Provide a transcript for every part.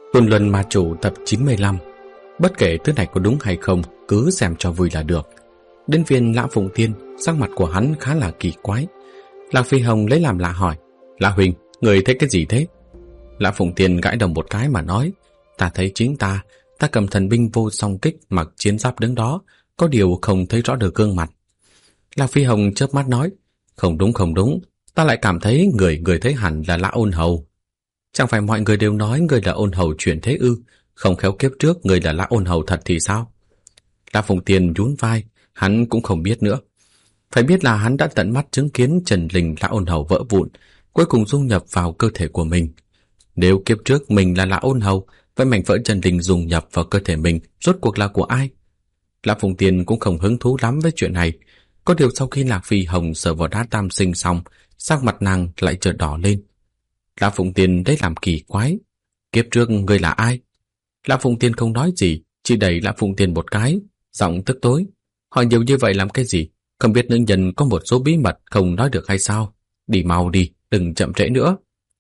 Tuần Luân Ma Chủ tập 95. Bất kể thứ này có đúng hay không, cứ xem cho vui là được. Đến viên Lã Phụng Tiên, sắc mặt của hắn khá là kỳ quái. Lạc Phi Hồng lấy làm lạ hỏi: Lã huynh, người thấy cái gì thế? Lã Phụng Tiên gãi đầu một cái mà nói: Ta thấy chính ta cầm thần binh vô song kích, mặc chiến giáp đứng đó, có điều không thấy rõ được gương mặt. Lạc Phi Hồng chớp mắt nói: Không đúng, ta lại cảm thấy người thấy hẳn là Lã Ôn Hầu. Chẳng phải mọi người đều nói người là Ôn Hầu chuyển thế ư? Không khéo kiếp trước người là Lã Ôn Hầu thật thì sao? Lã Phụng Tiên nhún vai, hắn cũng không biết nữa. Phải biết là hắn đã tận mắt chứng kiến trần linh Lã Ôn Hầu vỡ vụn, cuối cùng dung nhập vào cơ thể của mình. Nếu kiếp trước mình là Lã Ôn Hầu, vậy mảnh vỡ trần linh dung nhập vào cơ thể mình rốt cuộc là của ai? Lã Phụng Tiên cũng không hứng thú lắm với chuyện này. Có điều sau khi Lạc Phi Hồng sờ vào đá tam sinh xong, sắc mặt nàng lại chợt đỏ lên. Lã Phụng Tiên đấy làm kỳ quái: Kiếp trước người là ai? Lã Phụng Tiên không nói gì, chỉ đẩy Lã Phụng Tiên một cái, giọng tức tối: Hỏi nhiều như vậy làm cái gì? Không biết nữ nhân có một số bí mật không nói được hay sao? Đi mau đi, đừng chậm trễ nữa.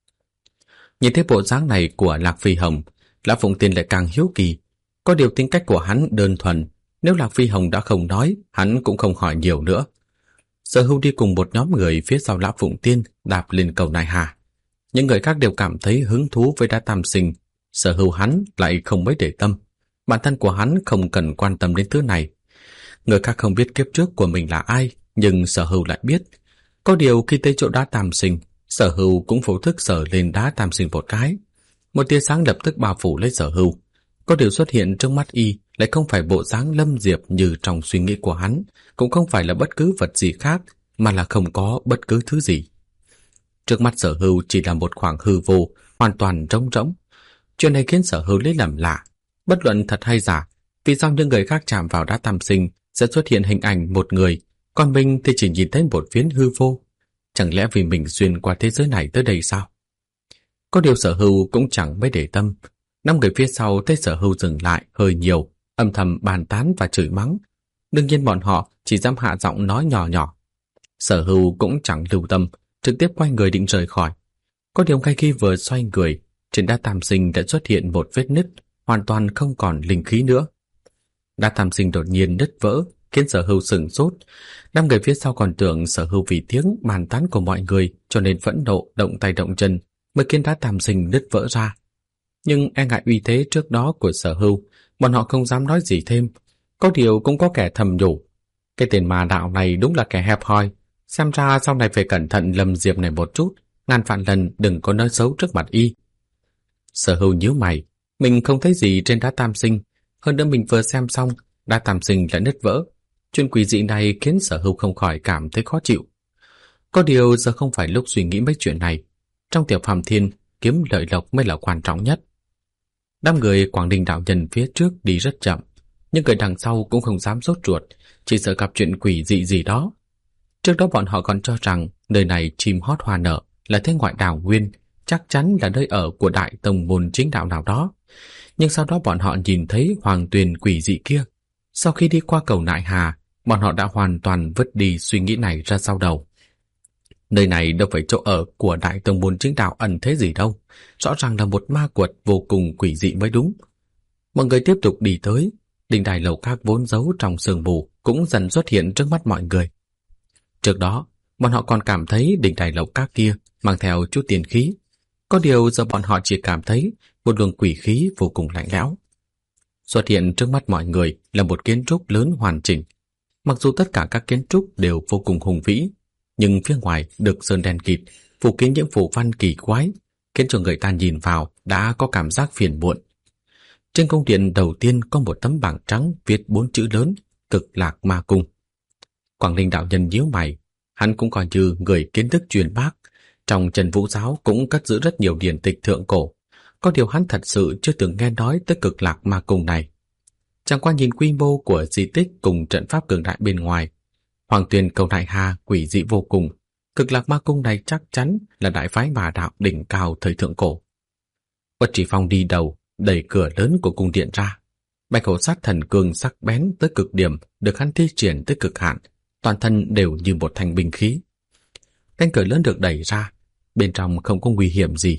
Nhìn thấy bộ dáng này của Lạc Phi Hồng, Lã Phụng Tiên lại càng hiếu kỳ. Có điều tính cách của hắn đơn thuần, nếu Lạc Phi Hồng đã không nói, hắn cũng không hỏi nhiều nữa. Sở Hưu đi cùng một nhóm người phía sau Lã Phụng Tiên đạp lên cầu nại hà. Những người khác đều cảm thấy hứng thú với đá tam sinh, Sở Hưu hắn lại không mấy để tâm. Bản thân của hắn không cần quan tâm đến thứ này. Người khác không biết kiếp trước của mình là ai, nhưng Sở Hưu lại biết. Có điều khi tới chỗ đá tam sinh, Sở Hưu cũng vô thức sờ lên đá tam sinh một cái. Một tia sáng lập tức bao phủ lấy Sở Hưu. Có điều xuất hiện trong mắt y lại không phải bộ dáng lâm diệp như trong suy nghĩ của hắn, cũng không phải là bất cứ vật gì khác, mà là không có bất cứ thứ gì. Trước mắt Sở Hưu chỉ là một khoảng hư vô, hoàn toàn trống rỗng. Chuyện này khiến Sở Hưu lấy làm lạ. Bất luận thật hay giả, vì sao những người khác chạm vào đá tam sinh sẽ xuất hiện hình ảnh một người, còn mình thì chỉ nhìn thấy một phiến hư vô? Chẳng lẽ vì mình xuyên qua thế giới này tới đây sao? Có điều Sở Hưu cũng chẳng mấy để tâm. 5 người phía sau thấy Sở Hưu dừng lại hơi nhiều, âm thầm bàn tán và chửi mắng. Đương nhiên bọn họ chỉ dám hạ giọng nói nhỏ nhỏ. Sở Hưu cũng chẳng lưu tâm, trực tiếp quay người định rời khỏi. Có điều ngay khi vừa xoay người, trên đá tam sinh đã xuất hiện một vết nứt, hoàn toàn không còn linh khí nữa. Đá tam sinh đột nhiên nứt vỡ, khiến Sở Hưu sửng sốt. 5 người phía sau còn tưởng Sở Hưu vì tiếng bàn tán của mọi người cho nên phẫn nộ động tay động chân, mới khiến đá tam sinh nứt vỡ ra. Nhưng e ngại uy thế trước đó của Sở Hưu, bọn họ không dám nói gì thêm. Có điều cũng có kẻ thầm nhủ: Cái tên ma đạo này đúng là kẻ hẹp hòi, xem ra sau này phải cẩn thận Lâm Diệp này một chút, ngàn vạn lần đừng có nói xấu trước mặt y. Sở Hưu nhíu mày, mình không thấy gì trên đá tam sinh, hơn nữa mình vừa xem xong, đá tam sinh lại nứt vỡ. Chuyện quỷ dị này khiến Sở Hưu không khỏi cảm thấy khó chịu. Có điều giờ không phải lúc suy nghĩ mấy chuyện này. Trong tiểu phàm thiên, kiếm lợi lộc mới là quan trọng nhất. Đám người Quảng Đình đạo nhân phía trước đi rất chậm, nhưng người đằng sau cũng không dám sốt ruột, chỉ sợ gặp chuyện quỷ dị gì đó. Trước đó bọn họ còn cho rằng nơi này chim hót hoa nở, là thế ngoại đảo nguyên, chắc chắn là nơi ở của đại tông môn chính đạo nào đó. Nhưng sau đó bọn họ nhìn thấy hoàng tuyền quỷ dị kia. Sau khi đi qua cầu nại hà, bọn họ đã hoàn toàn vứt đi suy nghĩ này ra sau đầu. Nơi này đâu phải chỗ ở của đại tông môn chính đạo ẩn thế gì đâu, rõ ràng là một ma quật vô cùng quỷ dị mới đúng. Mọi người tiếp tục đi tới, đình đài lầu các vốn giấu trong sương mù cũng dần xuất hiện trước mắt mọi người. Trước đó, bọn họ còn cảm thấy đình đài lầu các kia mang theo chút tiền khí. Có điều giờ bọn họ chỉ cảm thấy một luồng quỷ khí vô cùng lạnh lẽo. Xuất hiện trước mắt mọi người là một kiến trúc lớn hoàn chỉnh. Mặc dù tất cả các kiến trúc đều vô cùng hùng vĩ, nhưng phía ngoài được sơn đen kịt, phủ kín những phù văn kỳ quái, khiến cho người ta nhìn vào đã có cảm giác phiền muộn. Trên cung điện đầu tiên có một tấm bảng trắng viết 4 chữ lớn: Cực Lạc Ma Cung. Quảng Linh đạo nhân nhíu mày, hắn cũng coi như người kiến thức truyền bác, trong Trần Vũ giáo cũng cất giữ rất nhiều điển tịch thượng cổ. Có điều hắn thật sự chưa từng nghe nói tới Cực Lạc Ma Cung này. Chẳng qua nhìn quy mô của di tích cùng trận pháp cường đại bên ngoài, hoàng tuyền cầu nại hà quỷ dị vô cùng, Cực Lạc Ma Cung này chắc chắn là đại phái ma đạo đỉnh cao thời thượng cổ. Uất Chỉ Phong đi đầu, đẩy cửa lớn của cung điện ra. Bạch hổ sát thần cương sắc bén tới cực điểm được hắn thi triển tới cực hạn, toàn thân đều như một thanh binh khí. Cánh cửa lớn được đẩy ra, bên trong không có nguy hiểm gì.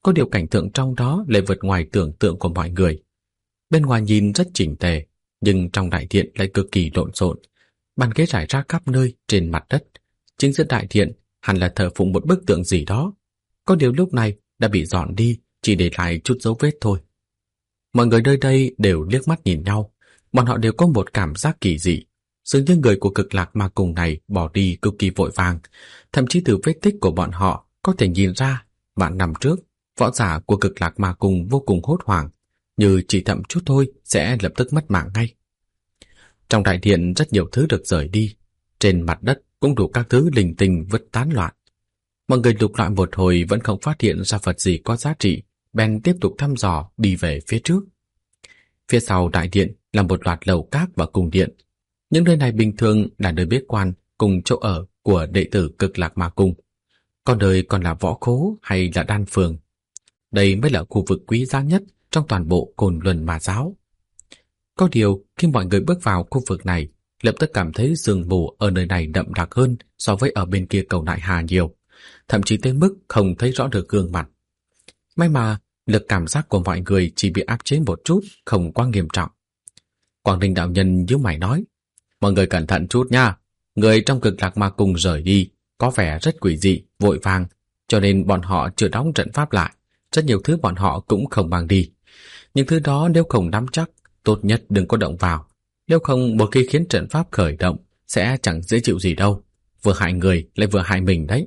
Có điều cảnh tượng trong đó lại vượt ngoài tưởng tượng của mọi người. Bên ngoài nhìn rất chỉnh tề, nhưng trong đại điện lại cực kỳ lộn xộn. Bàn ghế rải rác khắp nơi trên mặt đất. Chính giữa đại điện hẳn là thờ phụng một bức tượng gì đó. Có điều lúc này đã bị dọn đi, chỉ để lại chút dấu vết thôi. Mọi người nơi đây đều liếc mắt nhìn nhau. Bọn họ đều có một cảm giác kỳ dị. Dường như người của Cực Lạc Ma Cung này bỏ đi cực kỳ vội vàng. Thậm chí từ vết tích của bọn họ có thể nhìn ra vạn năm trước, võ giả của Cực Lạc Ma Cung vô cùng hốt hoảng, như chỉ chậm chút thôi sẽ lập tức mất mạng ngay. Trong đại điện rất nhiều thứ được rời đi. Trên mặt đất cũng đủ các thứ linh tinh vứt tán loạn. Mọi người lục lọi một hồi vẫn không phát hiện ra vật gì có giá trị, bèn tiếp tục thăm dò đi về phía trước. Phía sau đại điện là một loạt lầu các và cung điện. Những nơi này bình thường là nơi bế quan cùng chỗ ở của đệ tử Cực Lạc Ma Cung. Có nơi còn là võ khố hay là đan phường. Đây mới là khu vực quý giá nhất trong toàn bộ Côn Luân Ma giáo. Có điều khi mọi người bước vào khu vực này, lập tức cảm thấy sương mù ở nơi này đậm đặc hơn so với ở bên kia cầu Đại Hà nhiều, thậm chí tới mức không thấy rõ được gương mặt. May mà lực cảm giác của mọi người chỉ bị áp chế một chút, không quá nghiêm trọng. Quảng Ninh đạo nhân nhíu mày nói: mọi người cẩn thận chút nha, người trong Cực Lạc Ma Cung rời đi có vẻ rất quỷ dị, vội vàng, cho nên bọn họ chưa đóng trận pháp lại, rất nhiều thứ bọn họ cũng không mang đi. Những thứ đó nếu không nắm chắc, tốt nhất đừng có động vào, nếu không một khi khiến trận pháp khởi động sẽ chẳng dễ chịu gì đâu, vừa hại người lại vừa hại mình đấy.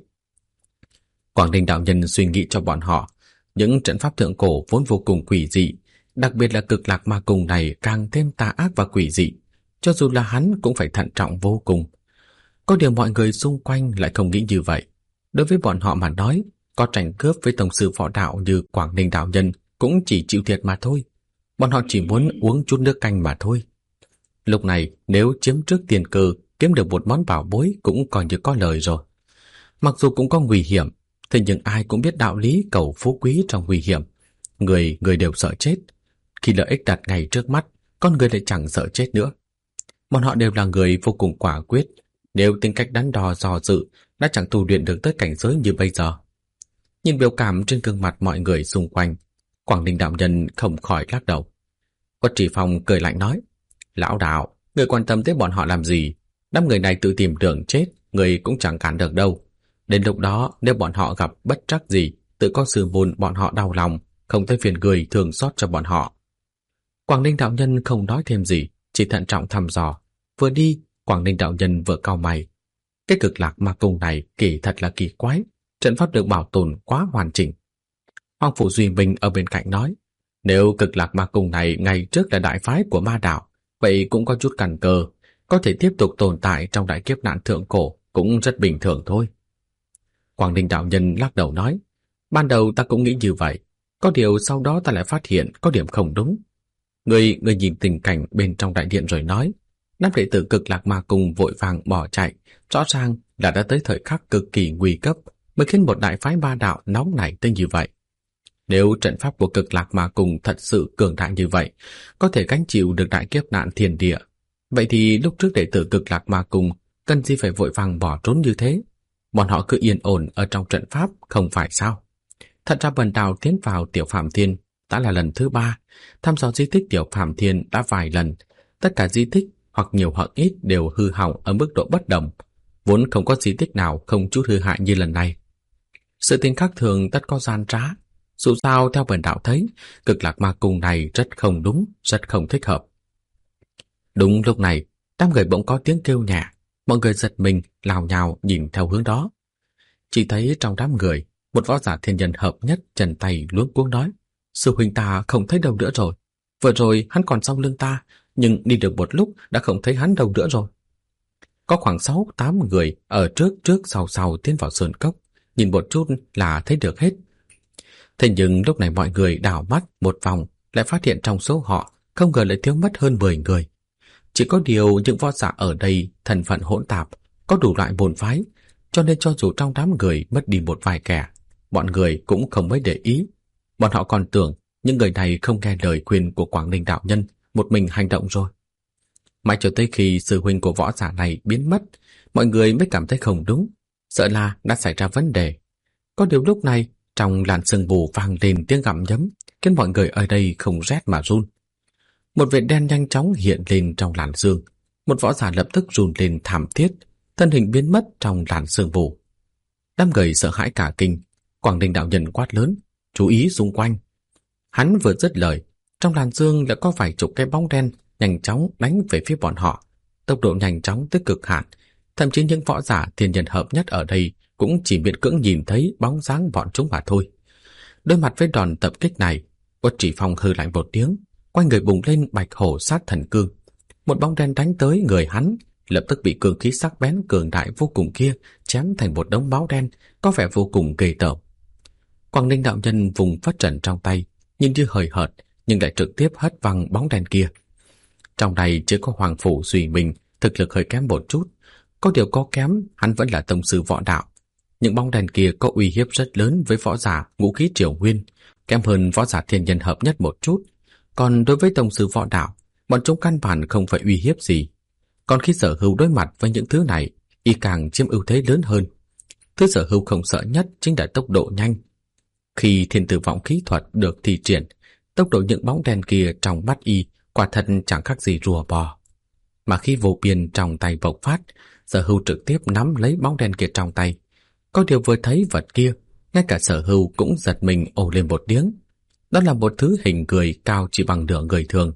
Quảng Ninh đạo nhân suy nghĩ cho bọn họ, những trận pháp thượng cổ vốn vô cùng quỷ dị, đặc biệt là Cực Lạc Ma Cung này càng thêm tà ác và quỷ dị, cho dù là hắn cũng phải thận trọng vô cùng. Có điều mọi người xung quanh lại không nghĩ như vậy. Đối với bọn họ mà nói, có tranh cướp với tổng sư võ đạo như Quảng Ninh đạo nhân cũng chỉ chịu thiệt mà thôi. Bọn họ chỉ muốn uống chút nước canh mà thôi. Lúc này nếu chiếm trước tiền cơ, kiếm được một món bảo bối cũng coi như có lời rồi. Mặc dù cũng có nguy hiểm, thế nhưng ai cũng biết đạo lý cầu phú quý trong nguy hiểm. Người đều sợ chết. Khi lợi ích đặt ngay trước mắt, con người lại chẳng sợ chết nữa. Bọn họ đều là người vô cùng quả quyết. Nếu tính cách đắn đo dò dự, đã chẳng tu luyện được tới cảnh giới như bây giờ. Nhìn biểu cảm trên gương mặt mọi người xung quanh, Quảng Ninh đạo nhân không khỏi lắc đầu. Quất Chỉ Phong cười lạnh nói: lão đạo, người quan tâm tới bọn họ làm gì? Đám người này tự tìm đường chết, người cũng chẳng cản được đâu. Đến lúc đó nếu bọn họ gặp bất trắc gì, tự có sư môn bọn họ đau lòng, không thấy phiền người thường xót cho bọn họ. Quảng Ninh đạo nhân không nói thêm gì, chỉ thận trọng thăm dò. Vừa đi, Quảng Ninh đạo nhân vừa cau mày. Cái Cực Lạc Ma Cung này kỳ thật là kỳ quái, trận pháp được bảo tồn quá hoàn chỉnh. Hoàng Phủ Duy Minh ở bên cạnh nói: nếu Cực Lạc Ma Cung này ngày trước là đại phái của ma đạo, vậy cũng có chút căn cơ, có thể tiếp tục tồn tại trong đại kiếp nạn thượng cổ cũng rất bình thường thôi. Quảng Ninh đạo nhân lắc đầu nói: ban đầu ta cũng nghĩ như vậy, có điều sau đó ta lại phát hiện có điểm không đúng. Người nhìn tình cảnh bên trong đại điện rồi nói: đám đệ tử Cực Lạc Ma Cung vội vàng bỏ chạy, rõ ràng là đã tới thời khắc cực kỳ nguy cấp mới khiến một đại phái ma đạo nóng nảy tới như vậy. Nếu trận pháp của Cực Lạc Ma Cung thật sự cường đại như vậy, có thể gánh chịu được đại kiếp nạn thiên địa, vậy thì lúc trước đệ tử Cực Lạc Ma Cung cần gì phải vội vàng bỏ trốn như thế? Bọn họ cứ yên ổn ở trong trận pháp không phải sao? Thật ra Bần Đạo tiến vào Tiểu Phạm Thiên đã là lần thứ 3, thăm dò di tích Tiểu Phạm Thiên đã vài lần, tất cả di tích hoặc nhiều hoặc ít đều hư hỏng ở mức độ bất đồng, vốn không có di tích nào không chút hư hại như lần này. Sự tình khác thường tất có gian trá, dù sao theo Bần Đạo thấy, Cực Lạc Ma Cung này rất không đúng, rất không thích hợp. Đúng lúc này, đám người bỗng có tiếng kêu nhẹ, mọi người giật mình lào nhào nhìn theo hướng đó. Chỉ thấy trong đám người, một võ giả thiên nhân hợp nhất chân tay luống cuống nói: sư huynh ta không thấy đâu nữa rồi. Vừa rồi hắn còn sau lưng ta, nhưng đi được một lúc đã không thấy hắn đâu nữa rồi. Có khoảng 6-8 người ở trước sau tiến vào sơn cốc, nhìn một chút là thấy được hết. Thế nhưng lúc này mọi người đảo mắt một vòng, lại phát hiện trong số họ không ngờ lại thiếu mất hơn 10 người. Chỉ có điều những võ giả ở đây thân phận hỗn tạp, có đủ loại môn phái, cho nên cho dù trong đám người mất đi một vài kẻ, bọn người cũng không mấy để ý. Bọn họ còn tưởng những người này không nghe lời khuyên của Quảng Ninh đạo nhân, một mình hành động rồi. Mãi cho tới khi sư huynh của võ giả này biến mất, mọi người mới cảm thấy không đúng, sợ là đã xảy ra vấn đề. Có điều lúc này Trong làn sương mù vang lên tiếng gặm nhấm, khiến mọi người ở đây không rét mà run. Một vệt đen nhanh chóng hiện lên trong làn sương, một võ giả lập tức run lên thảm thiết, thân hình biến mất trong làn sương mù. Đám người sợ hãi cả kinh. Quảng Đình đạo nhân quát lớn, chú ý xung quanh. Hắn vừa dứt lời, trong làn sương đã có vài chục cái bóng đen nhanh chóng đánh về phía bọn họ, tốc độ nhanh chóng tới cực hạn. Thậm chí những võ giả thiên nhân hợp nhất ở đây cũng chỉ miễn cưỡng nhìn thấy bóng dáng bọn chúng mà thôi. Đối mặt với đòn tập kích này, Uất Chỉ Phong hừ lạnh một tiếng, quanh người bùng lên bạch hổ sát thần cương. Một bóng đen đánh tới người hắn, lập tức bị cương khí sắc bén cường đại vô cùng kia chém thành một đống máu đen, có vẻ vô cùng ghê tởm. Quảng Ninh đạo nhân vùng phất trần trong tay, nhìn như hời hợt nhưng lại trực tiếp hất văng bóng đen kia. Trong này chỉ có Hoàng Phủ Duy Minh thực lực hơi kém một chút, có điều có kém hắn vẫn là tông sư võ đạo. Những bóng đen kia có uy hiếp rất lớn với võ giả ngũ khí triều nguyên, kém hơn võ giả thiên nhân hợp nhất một chút. Còn đối với tông sư võ đạo, bọn chúng căn bản không phải uy hiếp gì. Còn khi Sở Hưu đối mặt với những thứ này, y càng chiếm ưu thế lớn hơn. Thứ Sở Hưu không sợ nhất chính là tốc độ nhanh. Khi thiên tử vọng khí thuật được thi triển, tốc độ những bóng đen kia trong mắt y quả thật chẳng khác gì rùa bò. Mà khi vô biên trong tay bộc phát, Sở Hưu trực tiếp nắm lấy bóng đen kia trong tay. Có điều vừa thấy vật kia, ngay cả Sở Hưu cũng giật mình ồ lên một tiếng. Đó là một thứ hình người cao chỉ bằng nửa người thường.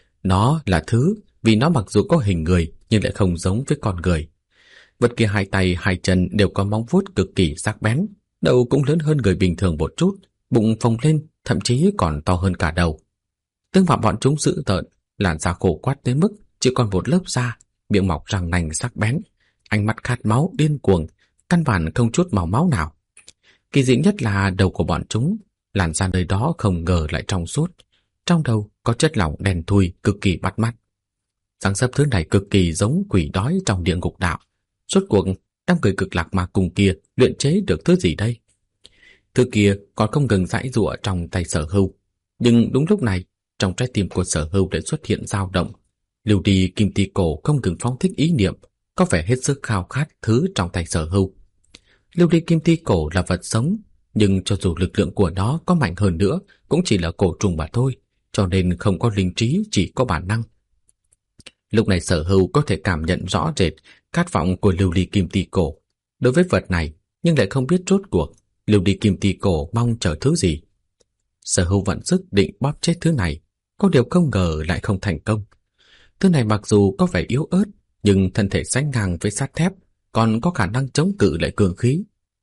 Nó là thứ vì nó mặc dù có hình người nhưng lại không giống với con người. Vật kia hai tay hai chân đều có móng vuốt cực kỳ sắc bén, đầu cũng lớn hơn người bình thường một chút, bụng phồng lên, thậm chí còn to hơn cả đầu. Tương phản bọn chúng dữ tợn, làn da khô quắt đến mức chỉ còn một lớp da, miệng mọc răng nanh sắc bén, ánh mắt khát máu điên cuồng, căn bản không chút màu máu nào. Kỳ dị nhất là đầu của bọn chúng, làn da nơi đó không ngờ lại trong suốt, trong đầu có chất lỏng đen thui cực kỳ bắt mắt. Dáng dấp thứ này cực kỳ giống quỷ đói trong địa ngục đạo. Rốt cuộc đám người Cực Lạc Ma Cung kia luyện chế được thứ gì đây? Thứ kia còn không ngừng giãy giụa trong tay Sở Hưu, nhưng đúng lúc này trong trái tim của Sở Hưu lại xuất hiện dao động. Lưu đi kim ti cổ không ngừng phóng thích ý niệm, có vẻ hết sức khao khát thứ trong tay Sở Hưu. Lưu đi kim ti cổ là vật sống, nhưng cho dù lực lượng của nó có mạnh hơn nữa cũng chỉ là cổ trùng mà thôi, cho nên không có linh trí, chỉ có bản năng. Lúc này Sở Hưu có thể cảm nhận rõ rệt khát vọng của lưu ly kim ti cổ đối với vật này, nhưng lại không biết rốt cuộc lưu ly kim ti cổ mong chờ thứ gì. Sở Hưu vận sức định bóp chết thứ này, có điều không ngờ lại không thành công. Thứ này mặc dù có vẻ yếu ớt, nhưng thân thể sánh ngang với sắt thép, còn có khả năng chống cự lại cường khí.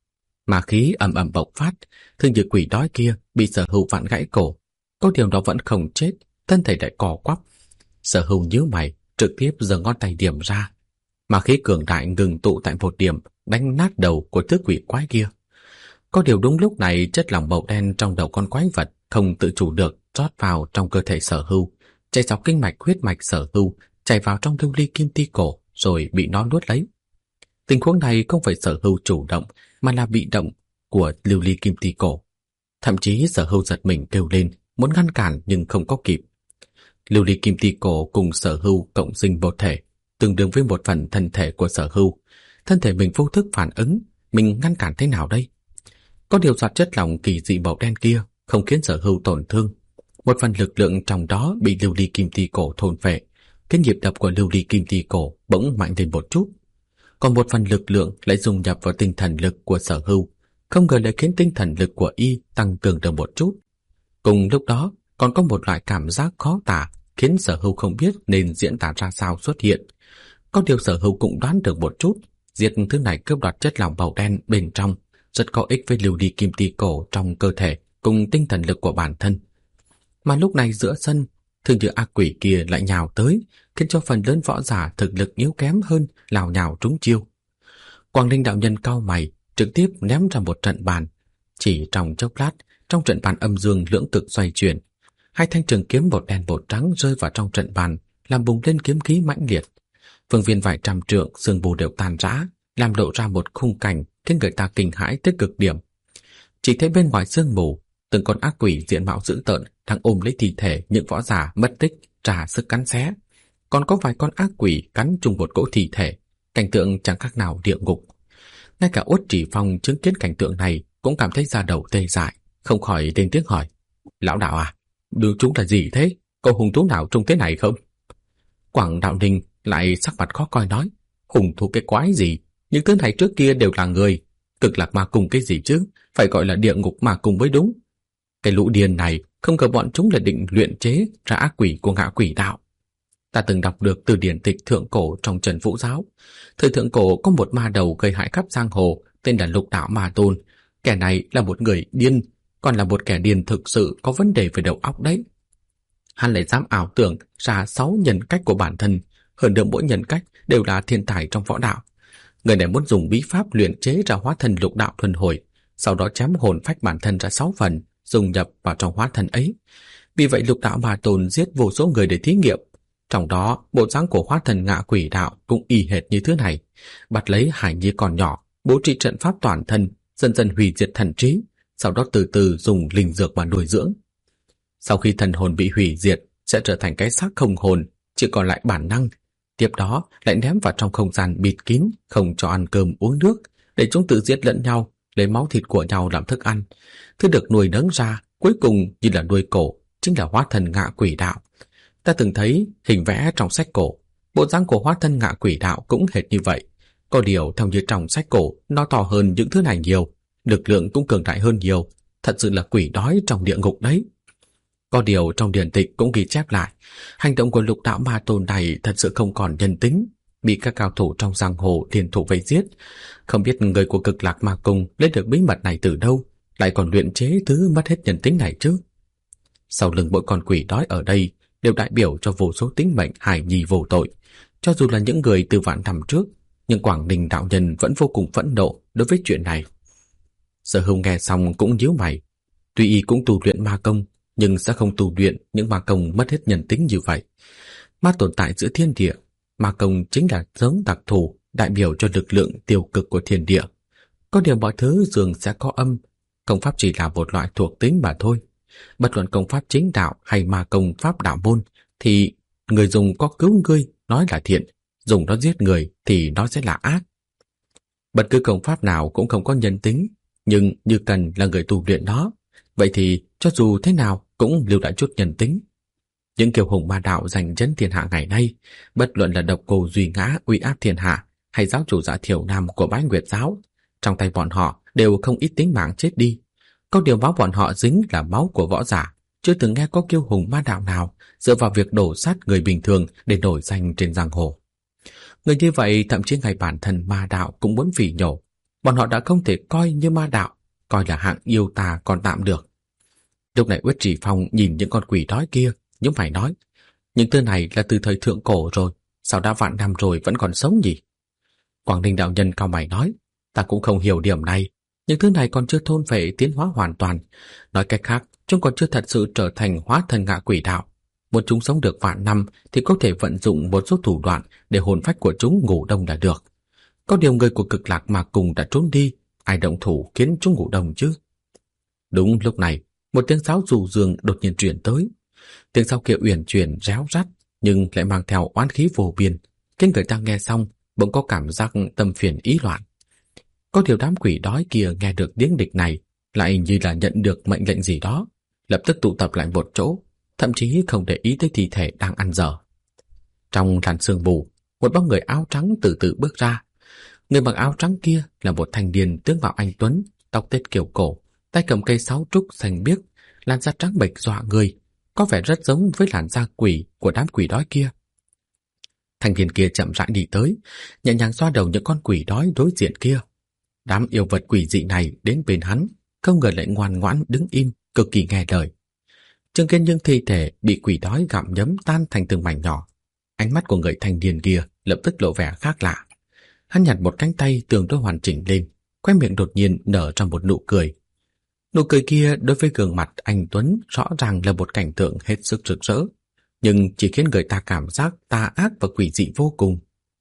Mà khí ầm ầm bộc phát, thường như quỷ đói kia bị Sở Hưu vặn gãy cổ, có điều nó vẫn không chết, thân thể lại cò quắp. Sở Hưu nhíu mày, trực tiếp giơ ngón tay điểm ra, mà khí cường đại ngừng tụ tại một điểm, đánh nát đầu của thứ quỷ quái kia. Có điều đúng lúc này chất lỏng màu đen trong đầu con quái vật không tự chủ được rót vào trong cơ thể Sở Hưu, chạy dọc kinh mạch huyết mạch Sở Hưu, chạy vào trong lưu ly kim ti cổ rồi bị nó nuốt lấy. Tình huống này không phải Sở Hưu chủ động mà là bị động của lưu ly kim ti cổ. Thậm chí Sở Hưu giật mình kêu lên, muốn ngăn cản nhưng không có kịp. Lưu ly kim ti cổ cùng Sở Hưu cộng sinh một thể, tương đương với một phần thân thể của Sở Hưu. Thân thể mình vô thức phản ứng, mình ngăn cản thế nào đây? Có điều giọt chất lỏng kỳ dị màu đen kia không khiến Sở Hưu tổn thương. Một phần lực lượng trong đó bị lưu ly kim ti cổ thôn phệ, cái nhịp đập của lưu ly kim ti cổ bỗng mạnh lên một chút. Còn một phần lực lượng lại dung nhập vào tinh thần lực của Sở Hưu, không ngờ lại khiến tinh thần lực của y tăng cường được một chút. Cùng lúc đó còn có một loại cảm giác khó tả khiến Sở Hưu không biết nên diễn tả ra sao xuất hiện. Có điều Sở Hưu cũng đoán được một chút, diệt thứ này cướp đoạt chất lỏng màu đen bên trong, rất có ích với lưu ly kim ti cổ trong cơ thể cùng tinh thần lực của bản thân. Mà lúc này giữa sân, thường như ác quỷ kia lại nhào tới, khiến cho phần lớn võ giả thực lực yếu kém hơn lào nhào trúng chiêu. Quảng Ninh đạo nhân cau mày, trực tiếp ném ra một trận bàn. Chỉ trong chốc lát, trong trận bàn âm dương lưỡng cực xoay chuyển, hai thanh trường kiếm bột đen bột trắng rơi vào trong trận bàn, làm bùng lên kiếm khí mãnh liệt. Phương viên vài trăm trượng, sương mù đều tan rã, làm lộ ra một khung cảnh khiến người ta kinh hãi tới cực điểm. Chỉ thấy bên ngoài sương mù, từng con ác quỷ diện mạo dữ tợn đang ôm lấy thi thể những võ giả mất tích, trả sức cắn xé. Còn có vài con ác quỷ cắn chung một cỗ thi thể, cảnh tượng chẳng khác nào địa ngục. Ngay cả Uất Chỉ Phong chứng kiến cảnh tượng này cũng cảm thấy da đầu tê dại, không khỏi lên tiếng hỏi: Lão đạo à, đưa chúng là gì thế? Có hung thú nào trông thế này không? Quảng Đạo Ninh lại sắc mặt khó coi nói: Hung thú cái quái gì? Những thứ này trước kia đều là người. Cực lạc ma cùng cái gì chứ? Phải gọi là địa ngục ma cùng mới đúng. Cái lũ điên này không ngờ bọn chúng là định luyện chế ra ác quỷ của ngạ quỷ đạo. Ta từng đọc được từ điển tịch thượng cổ trong Trần Vũ Giáo. Thời thượng cổ có một ma đầu gây hại khắp giang hồ tên là Lục Đạo Ma Tôn. Kẻ này là một người điên, còn là một kẻ điên thực sự có vấn đề về đầu óc đấy. Hắn lại dám ảo tưởng ra 6 nhân cách của bản thân, hơn nữa mỗi nhân cách đều là thiên tài trong võ đạo. Người này muốn dùng bí pháp luyện chế ra hóa thân lục đạo thuần hồi, sau đó chém hồn phách bản thân ra 6 phần, dùng nhập vào trong hóa thân ấy. Vì vậy Lục Đạo Ma Tôn giết vô số người để thí nghiệm. Trong đó, bộ dáng của hóa thân ngạ quỷ đạo cũng y hệt như thứ này. Bắt lấy Hải Nhi còn nhỏ, bố trí trận pháp toàn thân, dần dần hủy diệt thần trí, sau đó từ từ dùng linh dược mà nuôi dưỡng. Sau khi thần hồn bị hủy diệt, sẽ trở thành cái xác không hồn, chỉ còn lại bản năng. Tiếp đó lại ném vào trong không gian bịt kín, không cho ăn cơm uống nước, để chúng tự giết lẫn nhau, lấy máu thịt của nhau làm thức ăn. Thứ được nuôi nấng ra, cuối cùng như là nuôi cổ, chính là hóa thân ngạ quỷ đạo. Ta từng thấy hình vẽ trong sách cổ, bộ dáng của hóa thân ngạ quỷ đạo cũng hệt như vậy. Có điều theo như trong sách cổ, nó to hơn những thứ này nhiều, lực lượng cũng cường đại hơn nhiều, thật sự là quỷ đói trong địa ngục đấy. Có điều trong điển tịch cũng ghi chép lại, hành động của Lục Đạo Ma Tôn này thật sự không còn nhân tính, bị các cao thủ trong giang hồ liên thủ vây giết. Không biết người của Cực Lạc Ma Cung lấy được bí mật này từ đâu, lại còn luyện chế thứ mất hết nhân tính này chứ. Sau lưng mỗi con quỷ đói ở đây đều đại biểu cho vô số tính mệnh hài nhi vô tội. Cho dù là những người từ vạn năm trước, nhưng Quảng Ninh đạo nhân vẫn vô cùng phẫn nộ đối với chuyện này. Sở Hưu nghe xong cũng nhíu mày. Tuy y cũng tu luyện ma công, nhưng sẽ không tu luyện những ma công mất hết nhân tính như vậy. Ma tồn tại giữa thiên địa, ma công chính là giống đặc thù đại biểu cho lực lượng tiêu cực của thiên địa. Có điều mọi thứ dường sẽ có âm, công pháp chỉ là một loại thuộc tính mà thôi. Bất luận công pháp chính đạo hay ma công pháp đạo môn, thì người dùng có cứu ngươi nói là thiện, dùng nó giết người thì nó sẽ là ác. Bất cứ công pháp nào cũng không có nhân tính, nhưng như cần là người tu luyện nó, vậy thì cho dù thế nào cũng lưu lại chút nhân tính. Những kiêu hùng ma đạo giành chấn thiên hạ ngày nay, bất luận là Độc Cô Duy Ngã uy áp thiên hạ hay giáo chủ Dạ Thiểu Nam của Bái Nguyệt giáo, trong tay bọn họ đều không ít tính mạng chết đi. Có điều máu bọn họ dính là máu của võ giả, chưa từng nghe có kiêu hùng ma đạo nào dựa vào việc đổ sát người bình thường để nổi danh trên giang hồ. Người như vậy thậm chí ngay bản thân ma đạo cũng muốn phỉ nhổ. Bọn họ đã không thể coi như ma đạo, coi là hạng yêu tà còn tạm được. Lúc này Uất Trì Phong nhìn những con quỷ đói kia, nhưng phải nói, những thứ này là từ thời thượng cổ rồi, sao đã vạn năm rồi vẫn còn sống nhỉ? Quảng Ninh đạo nhân cau mày nói, ta cũng không hiểu điểm này, những thứ này còn chưa thôn phệ tiến hóa hoàn toàn. Nói cách khác, chúng còn chưa thật sự trở thành hóa thân ngạ quỷ đạo. Muốn chúng sống được vạn năm thì có thể vận dụng một số thủ đoạn để hồn phách của chúng ngủ đông là được. Có điều người của Cực Lạc Ma Cung đã trốn đi, ai động thủ khiến chúng ngủ đông chứ? Đúng lúc này, một tiếng sáo du dương đột nhiên truyền tới. Tiếng sáo kia uyển chuyển réo rắt, nhưng lại mang theo oán khí vô biên, khiến người ta nghe xong bỗng có cảm giác tâm phiền ý loạn. Có điều đám quỷ đói kia nghe được tiếng địch này, lại như là nhận được mệnh lệnh gì đó, lập tức tụ tập lại một chỗ, thậm chí không để ý tới thi thể đang ăn dở. Trong làn sương mù, một bóng người áo trắng từ từ bước ra. Người mặc áo trắng kia là một thanh niên tướng mạo anh tuấn, tóc tết kiểu cổ, tay cầm cây sáo trúc xanh biếc, làn da trắng bệch dọa người, có vẻ rất giống với làn da quỷ của đám quỷ đói kia. Thanh niên kia chậm rãi đi tới, nhẹ nhàng xoa đầu những con quỷ đói đối diện kia. Đám yêu vật quỷ dị này đến bên hắn, không ngờ lại ngoan ngoãn đứng im, cực kỳ nghe lời. Chứng kiến những thi thể bị quỷ đói gặm nhấm tan thành từng mảnh nhỏ, ánh mắt của người thanh niên kia lập tức lộ vẻ khác lạ. Hắn nhặt một cánh tay tương đối hoàn chỉnh lên, khóe miệng đột nhiên nở ra một nụ cười. Nụ cười kia đối với gương mặt anh tuấn rõ ràng là một cảnh tượng hết sức rực rỡ, nhưng chỉ khiến người ta cảm giác tà ác và quỷ dị vô cùng.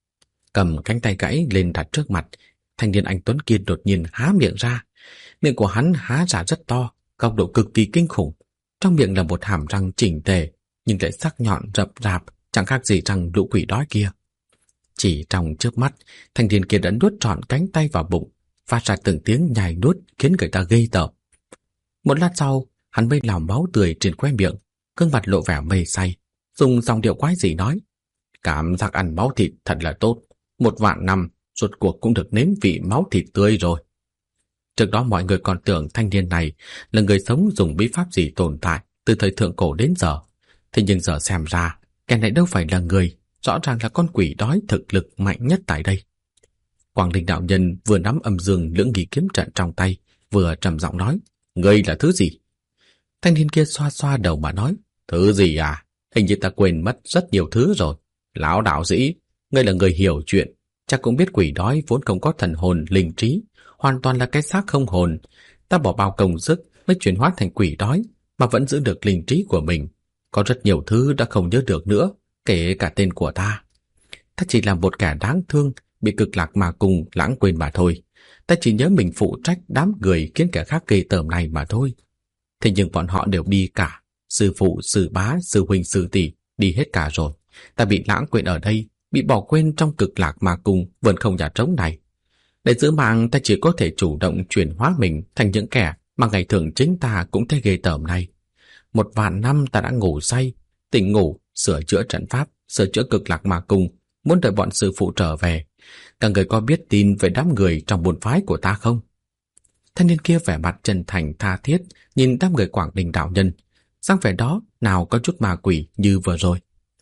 Cầm cánh tay gãy lên đặt trước mặt, thanh niên anh tuấn kia đột nhiên há miệng ra. Miệng của hắn há ra rất to, góc độ cực kỳ kinh khủng. Trong miệng là một hàm răng chỉnh tề, nhưng lại sắc nhọn rậm rạp, chẳng khác gì răng lũ quỷ đói kia. Chỉ trong chớp mắt, thanh niên kia đã nuốt trọn cánh tay vào bụng, phát ra từng tiếng nhai nuốt khiến người ta ghê tởm. Một lát sau, hắn mới lau máu tươi trên khóe miệng, gương mặt lộ vẻ mê say, dùng giọng điệu quái dị nói: cảm giác ăn máu thịt thật là tốt, 1.000 năm rốt cuộc cũng được nếm vị máu thịt tươi rồi. Trước đó mọi người còn tưởng thanh niên này là người sống dùng bí pháp gì tồn tại từ thời thượng cổ đến giờ. Thế nhưng giờ xem ra, kẻ này đâu phải là người, rõ ràng là con quỷ đói thực lực mạnh nhất tại đây. Quảng Linh đạo nhân vừa nắm âm dương lưỡng nghi kiếm trận trong tay, vừa trầm giọng nói: ngươi là thứ gì? Thanh niên kia xoa xoa đầu mà nói: thứ gì à? Hình như ta quên mất rất nhiều thứ rồi. Lão đạo sĩ, ngươi là người hiểu chuyện, chắc cũng biết quỷ đói vốn không có thần hồn linh trí, hoàn toàn là cái xác không hồn. Ta bỏ bao công sức mới chuyển hóa thành quỷ đói mà vẫn giữ được linh trí của mình. Có rất nhiều thứ đã không nhớ được nữa, kể cả tên của ta. Ta chỉ là một kẻ đáng thương, bị cực lạc mà cùng lãng quên mà thôi. Ta chỉ nhớ mình phụ trách đám người khiến kẻ khác ghê tởm này mà thôi. Thế nhưng bọn họ đều đi cả. Sư phụ, sư bá, sư huynh, sư tỷ đi hết cả rồi. Ta bị lãng quên ở đây, bị bỏ quên trong cực lạc mà cùng vườn không nhà trống này. Để giữ mạng, ta chỉ có thể chủ động chuyển hóa mình thành những kẻ mà ngày thường chính ta cũng thấy ghê tởm này. 1.000 năm ta đã ngủ say, tỉnh ngủ, sửa chữa trận pháp, sửa chữa cực lạc mà cùng, muốn đợi bọn sư phụ trở về. Các người có biết tin về đám người trong môn phái của ta không? Thanh niên kia vẻ mặt chân thành tha thiết nhìn đám người Quảng Đình đạo nhân, dáng vẻ đó nào có chút ma quỷ như vừa rồi.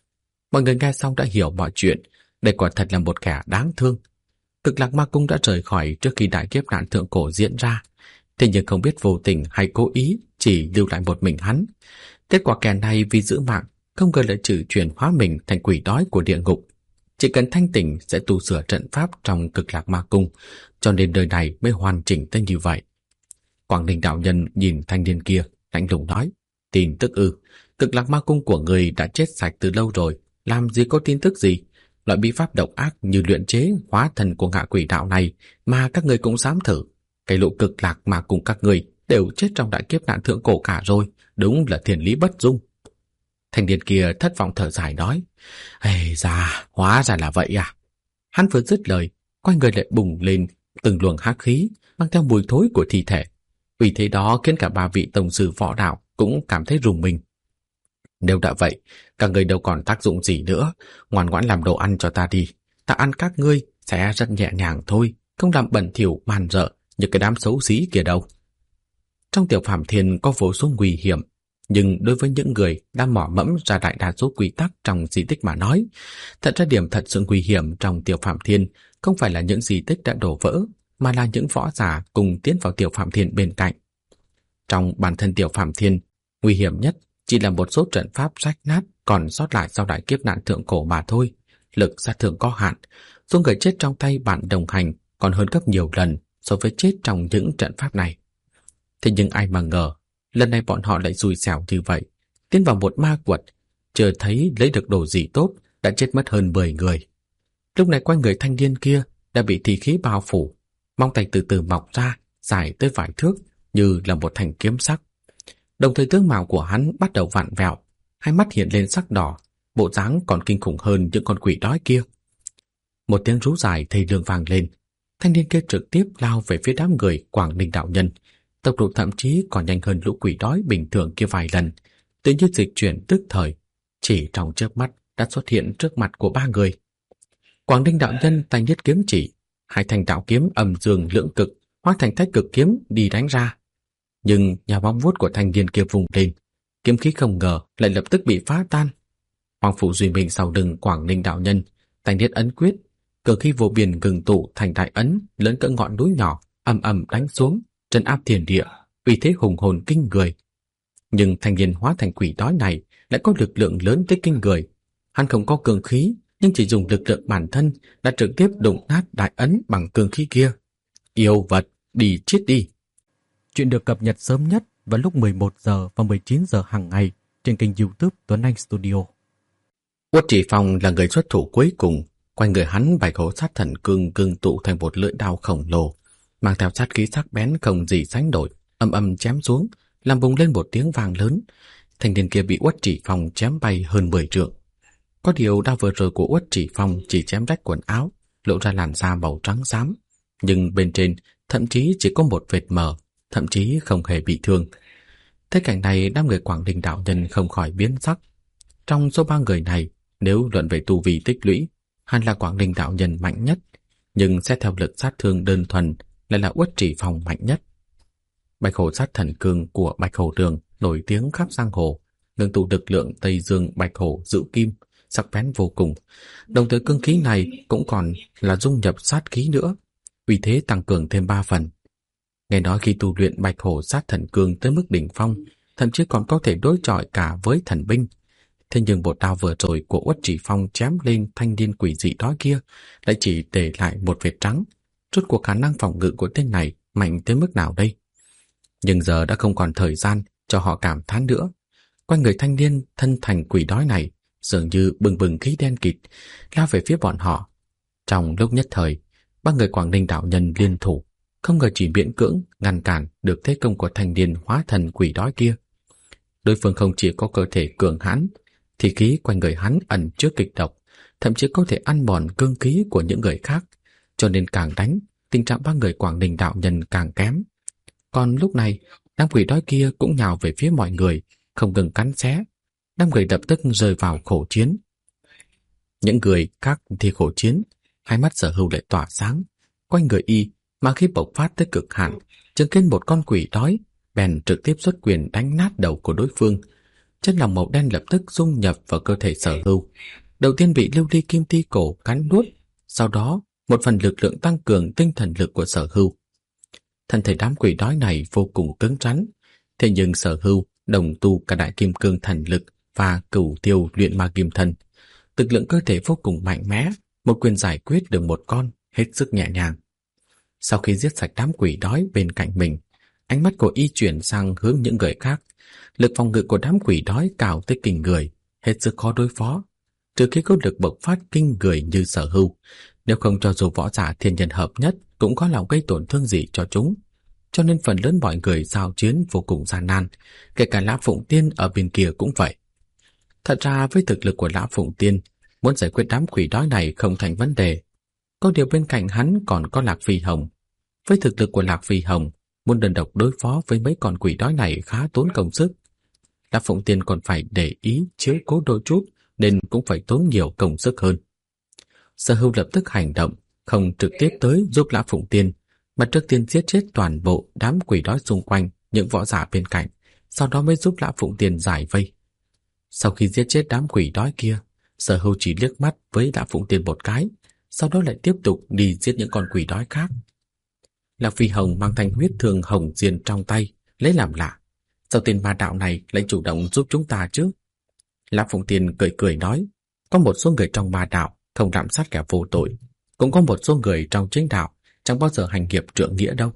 Mọi người nghe xong đã hiểu mọi chuyện, đây quả thật là một kẻ đáng thương. Cực lạc ma cung đã rời khỏi trước khi đại kiếp nạn thượng cổ diễn ra, thế nhưng không biết vô tình hay cố ý chỉ lưu lại một mình hắn. Kết quả kẻ này vì giữ mạng không ngờ lại trừ chuyển hóa mình thành quỷ đói của địa ngục. Chỉ cần thanh tỉnh sẽ tu sửa trận pháp trong cực lạc ma cung, cho nên đời này mới hoàn chỉnh tới như vậy. Quảng Đình đạo nhân nhìn thanh niên kia, lạnh lùng nói: tin tức ư? Cực lạc ma cung của người đã chết sạch từ lâu rồi, làm gì có tin tức gì? Loại bí pháp độc ác như luyện chế hóa thần của ngạ quỷ đạo này mà các người cũng dám thử. Cái lũ cực lạc mà cùng các người đều chết trong đại kiếp nạn thượng cổ cả rồi, đúng là thiên lý bất dung. Thanh niên kia thất vọng thở dài nói: ây da, hóa ra là vậy à? Hắn vừa dứt lời, quanh người lại bùng lên từng luồng hắc khí mang theo mùi thối của thi thể. Vì thế đó khiến cả 3 vị tông sư võ đạo cũng cảm thấy rùng mình. Nếu đã vậy, các người đâu còn tác dụng gì nữa, ngoan ngoãn làm đồ ăn cho ta đi. Ta ăn các ngươi sẽ rất nhẹ nhàng thôi, không làm bẩn thỉu man rợ như cái đám xấu xí kia đâu. Trong tiểu phàm thiên có vô số nguy hiểm, nhưng đối với những người đang mỏ mẫm ra đại đa số quy tắc trong di tích mà nói, thật ra điểm thật sự nguy hiểm trong tiểu phàm thiên không phải là những di tích đã đổ vỡ, mà là những võ giả cùng tiến vào tiểu phàm thiên bên cạnh. Trong bản thân tiểu phàm thiên, nguy hiểm nhất chỉ là một số trận pháp rách nát còn sót lại sau đại kiếp nạn thượng cổ mà thôi. Lực sát thương có hạn, số người chết trong tay bạn đồng hành còn hơn gấp nhiều lần so với chết trong những trận pháp này. Thế nhưng ai mà ngờ, lần này bọn họ lại xui xẻo như vậy, tiến vào một ma quật, chưa thấy lấy được đồ gì tốt, đã chết mất hơn 10 người. Lúc này quanh người thanh niên kia đã bị thi khí bao phủ, móng tay từ từ mọc ra, dài tới vài thước, như là một thanh kiếm sắc. Đồng thời tướng mạo của hắn bắt đầu vặn vẹo, hai mắt hiện lên sắc đỏ, bộ dáng còn kinh khủng hơn những con quỷ đói kia. Một tiếng rú dài thê lương vang lên, thanh niên kia trực tiếp lao về phía đám người Quảng Ninh đạo nhân, tốc độ thậm chí còn nhanh hơn lũ quỷ đói bình thường kia vài lần, tự như dịch chuyển tức thời, chỉ trong chớp mắt đã xuất hiện trước mặt của 3 người. Quảng Ninh đạo nhân tay nhất kiếm chỉ, 2 thanh đạo kiếm âm dương lưỡng cực hóa thành thái cực kiếm đi đánh ra. Nhưng nhà bóng vuốt của thanh niên kia vùng lên, kiếm khí không ngờ lại lập tức bị phá tan. Hoàng phủ duy minh sau lưng Quảng Ninh đạo nhân, tay niết ấn quyết, cờ khí vô biên ngừng tụ thành đại ấn lớn cỡ ngọn núi nhỏ, ầm ầm đánh xuống, trấn áp thiên địa, uy thế hùng hồn kinh người. Nhưng thanh niên hóa thành quỷ đói này lại có lực lượng lớn tới kinh người. Hắn không có cường khí, nhưng chỉ dùng lực lượng bản thân đã trực tiếp đụng nát đại ấn bằng cường khí kia. Yêu vật, đi chết đi! Chuyện được cập nhật sớm nhất vào lúc 11 giờ và 19 giờ hàng ngày trên kênh YouTube Tuấn Anh Studio. Uất Chỉ Phong là người xuất thủ cuối cùng, quanh người hắn bạch hổ sát thần cương cương tụ thành một lưỡi đao khổng lồ, mang theo sát khí sắc bén không gì sánh nổi, âm âm chém xuống, làm bùng lên một tiếng vang lớn. Thanh niên kia bị Uất Chỉ Phong chém bay hơn 10 trượng. Có điều đao vừa rồi của Uất Chỉ Phong chỉ chém rách quần áo, lộ ra làn da màu trắng xám, nhưng bên trên thậm chí chỉ có một vệt mờ, thậm chí không hề bị thương. Thấy cảnh này, đám người Quảng Đình đạo nhân không khỏi biến sắc. Trong số 3 người này, nếu luận về tu vi tích lũy, hẳn là Quảng Đình đạo nhân mạnh nhất, nhưng xét theo lực sát thương đơn thuần lại là Uất Chỉ Phong mạnh nhất. Bạch Hổ sát thần cương của Bạch Hổ Đường nổi tiếng khắp giang hồ, ngưng tụ lực lượng Tây Dương Bạch Hổ giữ kim, sắc bén vô cùng. Đồng thời cương khí này cũng còn là dung nhập sát khí nữa, uy thế tăng cường thêm 3 phần. Nghe nói khi tu luyện Bạch Hổ sát thần cương tới mức đỉnh phong, thậm chí còn có thể đối chọi cả với thần binh. Thế nhưng một đao vừa rồi của Uất Chỉ Phong chém lên thanh niên quỷ dị đó kia lại chỉ để lại một vệt trắng. Rốt cuộc khả năng phòng ngự của tên này mạnh tới mức nào đây? Nhưng giờ đã không còn thời gian cho họ cảm thán nữa. Quanh người thanh niên thân thành quỷ đói này dường như bừng bừng khí đen kịt lao về phía bọn họ. Trong lúc nhất thời, 3 người Quảng Ninh đạo nhân liên thủ, không ngờ chỉ miễn cưỡng ngăn cản được thế công của thanh niên hóa thần quỷ đói kia. Đối phương không chỉ có cơ thể cường hãn, thì khí quanh người hắn ẩn chứa kịch độc, thậm chí có thể ăn mòn cương khí của những người khác, cho nên càng đánh, tình trạng 3 người Quảng Ninh đạo nhân càng kém. Còn lúc này, đám quỷ đói kia cũng nhào về phía mọi người, không ngừng cắn xé. Đám người lập tức rơi vào khổ chiến. Những người khác thì khổ chiến, hai mắt Sở Hưu lại tỏa sáng. Quanh người y mà khi bộc phát tới cực hạn, chứng kiến một con quỷ đói, bèn trực tiếp xuất quyền đánh nát đầu của đối phương. Chất lỏng màu đen lập tức dung nhập vào cơ thể Sở Hưu. Đầu tiên bị lưu ly kim ti cổ cắn nuốt, sau đó một phần lực lượng tăng cường tinh thần lực của Sở Hưu. Thân thể đám quỷ đói này vô cùng cứng rắn, thế nhưng Sở Hưu đồng tu cả đại kim cương thần lực và cửu tiêu luyện ma kim thân. Lực lượng cơ thể vô cùng mạnh mẽ, một quyền giải quyết được một con hết sức nhẹ nhàng. Sau khi giết sạch đám quỷ đói bên cạnh mình, ánh mắt của y chuyển sang hướng những người khác. Lực phòng ngự của đám quỷ đói cao tới kinh người, hết sức khó đối phó. Trừ khi có lực bộc phát kinh người như Sở Hưu, nếu không cho dù võ giả thiên nhân hợp nhất cũng có lòng gây tổn thương gì cho chúng. Cho nên phần lớn mọi người giao chiến vô cùng gian nan, kể cả Lã Phụng Tiên ở bên kia cũng vậy. Thật ra với thực lực của Lã Phụng Tiên, muốn giải quyết đám quỷ đói này không thành vấn đề. Có điều bên cạnh hắn còn có Lạc Phi Hồng. Với thực lực của Lạc Phi Hồng, muốn đơn độc đối phó với mấy con quỷ đói này khá tốn công sức. Lã Phụng Tiên còn phải để ý chiếu cố đôi chút, nên cũng phải tốn nhiều công sức hơn. Sở Hưu lập tức hành động, không trực tiếp tới giúp Lã Phụng Tiên, mà trước tiên giết chết toàn bộ đám quỷ đói xung quanh những võ giả bên cạnh, sau đó mới giúp Lã Phụng Tiên giải vây. Sau khi giết chết đám quỷ đói kia, Sở Hưu chỉ liếc mắt với Lã Phụng Tiên một cái, sau đó lại tiếp tục đi giết những con quỷ đói khác. Lạc Phi Hồng mang thanh huyết thương hồng diên trong tay, lấy làm lạ. Sao tên ma đạo này lại chủ động giúp chúng ta chứ? Lã Phụng Tiên cười cười nói, có một số người trong ma đạo không lạm sát kẻ vô tội, cũng có một số người trong chính đạo chẳng bao giờ hành nghiệp trượng nghĩa đâu.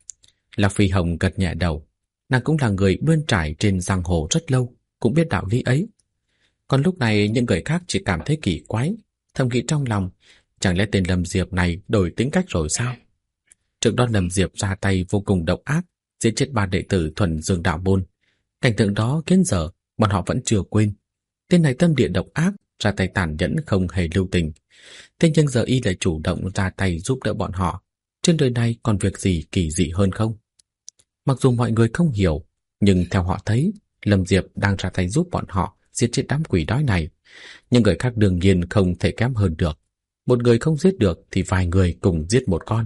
Lạc Phi Hồng gật nhẹ đầu, nàng cũng là người bươn trải trên giang hồ rất lâu, cũng biết đạo lý ấy. Còn lúc này những người khác chỉ cảm thấy kỳ quái, thầm nghĩ trong lòng, chẳng lẽ tên Lâm Diệp này đổi tính cách rồi sao? Trước đó Lâm Diệp ra tay vô cùng độc ác, giết chết 3 đệ tử thuần dương đạo môn. Cảnh tượng đó đến giờ bọn họ vẫn chưa quên. Tên này tâm địa độc ác, ra tay tàn nhẫn không hề lưu tình. Thế nhưng giờ y lại chủ động ra tay giúp đỡ bọn họ. Trên đời này còn việc gì kỳ dị hơn không? Mặc dù mọi người không hiểu, nhưng theo họ thấy, Lâm Diệp đang ra tay giúp bọn họ giết chết đám quỷ đói này. Nhưng người khác đương nhiên không thể kém hơn được. Một người không giết được thì vài người cùng giết một con.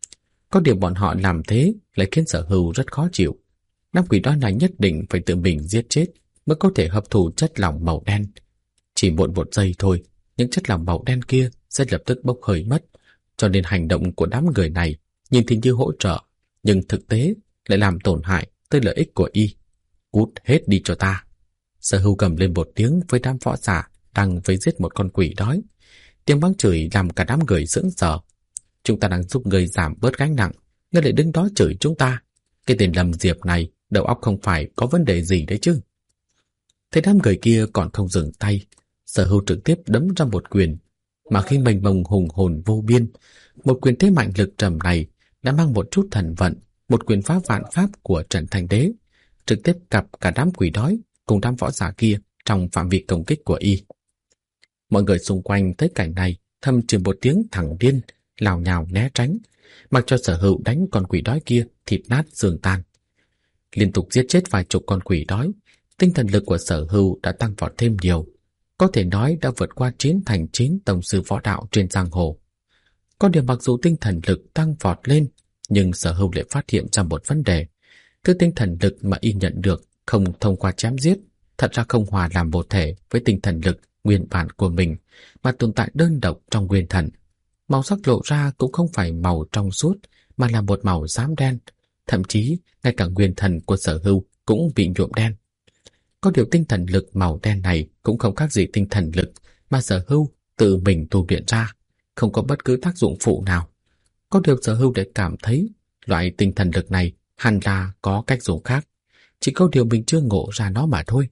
Có điều bọn họ làm thế lại khiến Sở Hưu rất khó chịu. Đám quỷ đói này nhất định phải tự mình giết chết mới có thể hấp thụ chất lỏng màu đen. Chỉ muộn một giây thôi, những chất lỏng màu đen kia sẽ lập tức bốc hơi mất. Cho nên hành động của đám người này nhìn thì như hỗ trợ, nhưng thực tế lại làm tổn hại tới lợi ích của y. Cút hết đi cho ta! Sở Hưu gầm lên một tiếng với đám võ giả đang vây giết một con quỷ đói. Tiếng mắng chửi làm cả đám người sững sờ. Chúng ta đang giúp người giảm bớt gánh nặng, ngươi lại đứng đó chửi chúng ta. Cái tên Lâm Diệp này đầu óc không phải có vấn đề gì đấy chứ? Thấy đám người kia còn không dừng tay, Sở Hưu trực tiếp đấm ra một quyền, mà khi mênh mông hùng hồn vô biên, một quyền thế mạnh lực trầm này đã mang một chút thần vận, một quyền phá vạn pháp của Trần Thành Đế, trực tiếp cặp cả đám quỷ đói cùng đám võ giả kia trong phạm vi công kích của y. Mọi người xung quanh thấy cảnh này thầm chửi một tiếng thẳng điên, lào nhào né tránh. mặc cho Sở Hưu đánh con quỷ đói kia thịt nát xương tan. Liên tục giết chết vài chục con quỷ đói, tinh thần lực của Sở Hưu đã tăng vọt thêm nhiều, có thể nói đã vượt qua 9 tông sư võ đạo trên giang hồ. Có điều mặc dù tinh thần lực tăng vọt lên, nhưng Sở Hưu lại phát hiện ra một vấn đề. Thứ tinh thần lực mà y nhận được không thông qua chém giết, thật ra không hòa làm một thể với tinh thần lực nguyên bản của mình, mà tồn tại đơn độc trong nguyên thần. Màu sắc lộ ra cũng không phải màu trong suốt, mà là một màu xám đen. Thậm chí, ngay cả nguyên thần của Sở Hưu cũng bị nhuộm đen. Có điều tinh thần lực màu đen này cũng không khác gì tinh thần lực mà Sở Hưu tự mình tu luyện ra, không có bất cứ tác dụng phụ nào. Có điều Sở Hưu để cảm thấy loại tinh thần lực này hẳn là có cách dùng khác, chỉ có điều mình chưa ngộ ra nó mà thôi.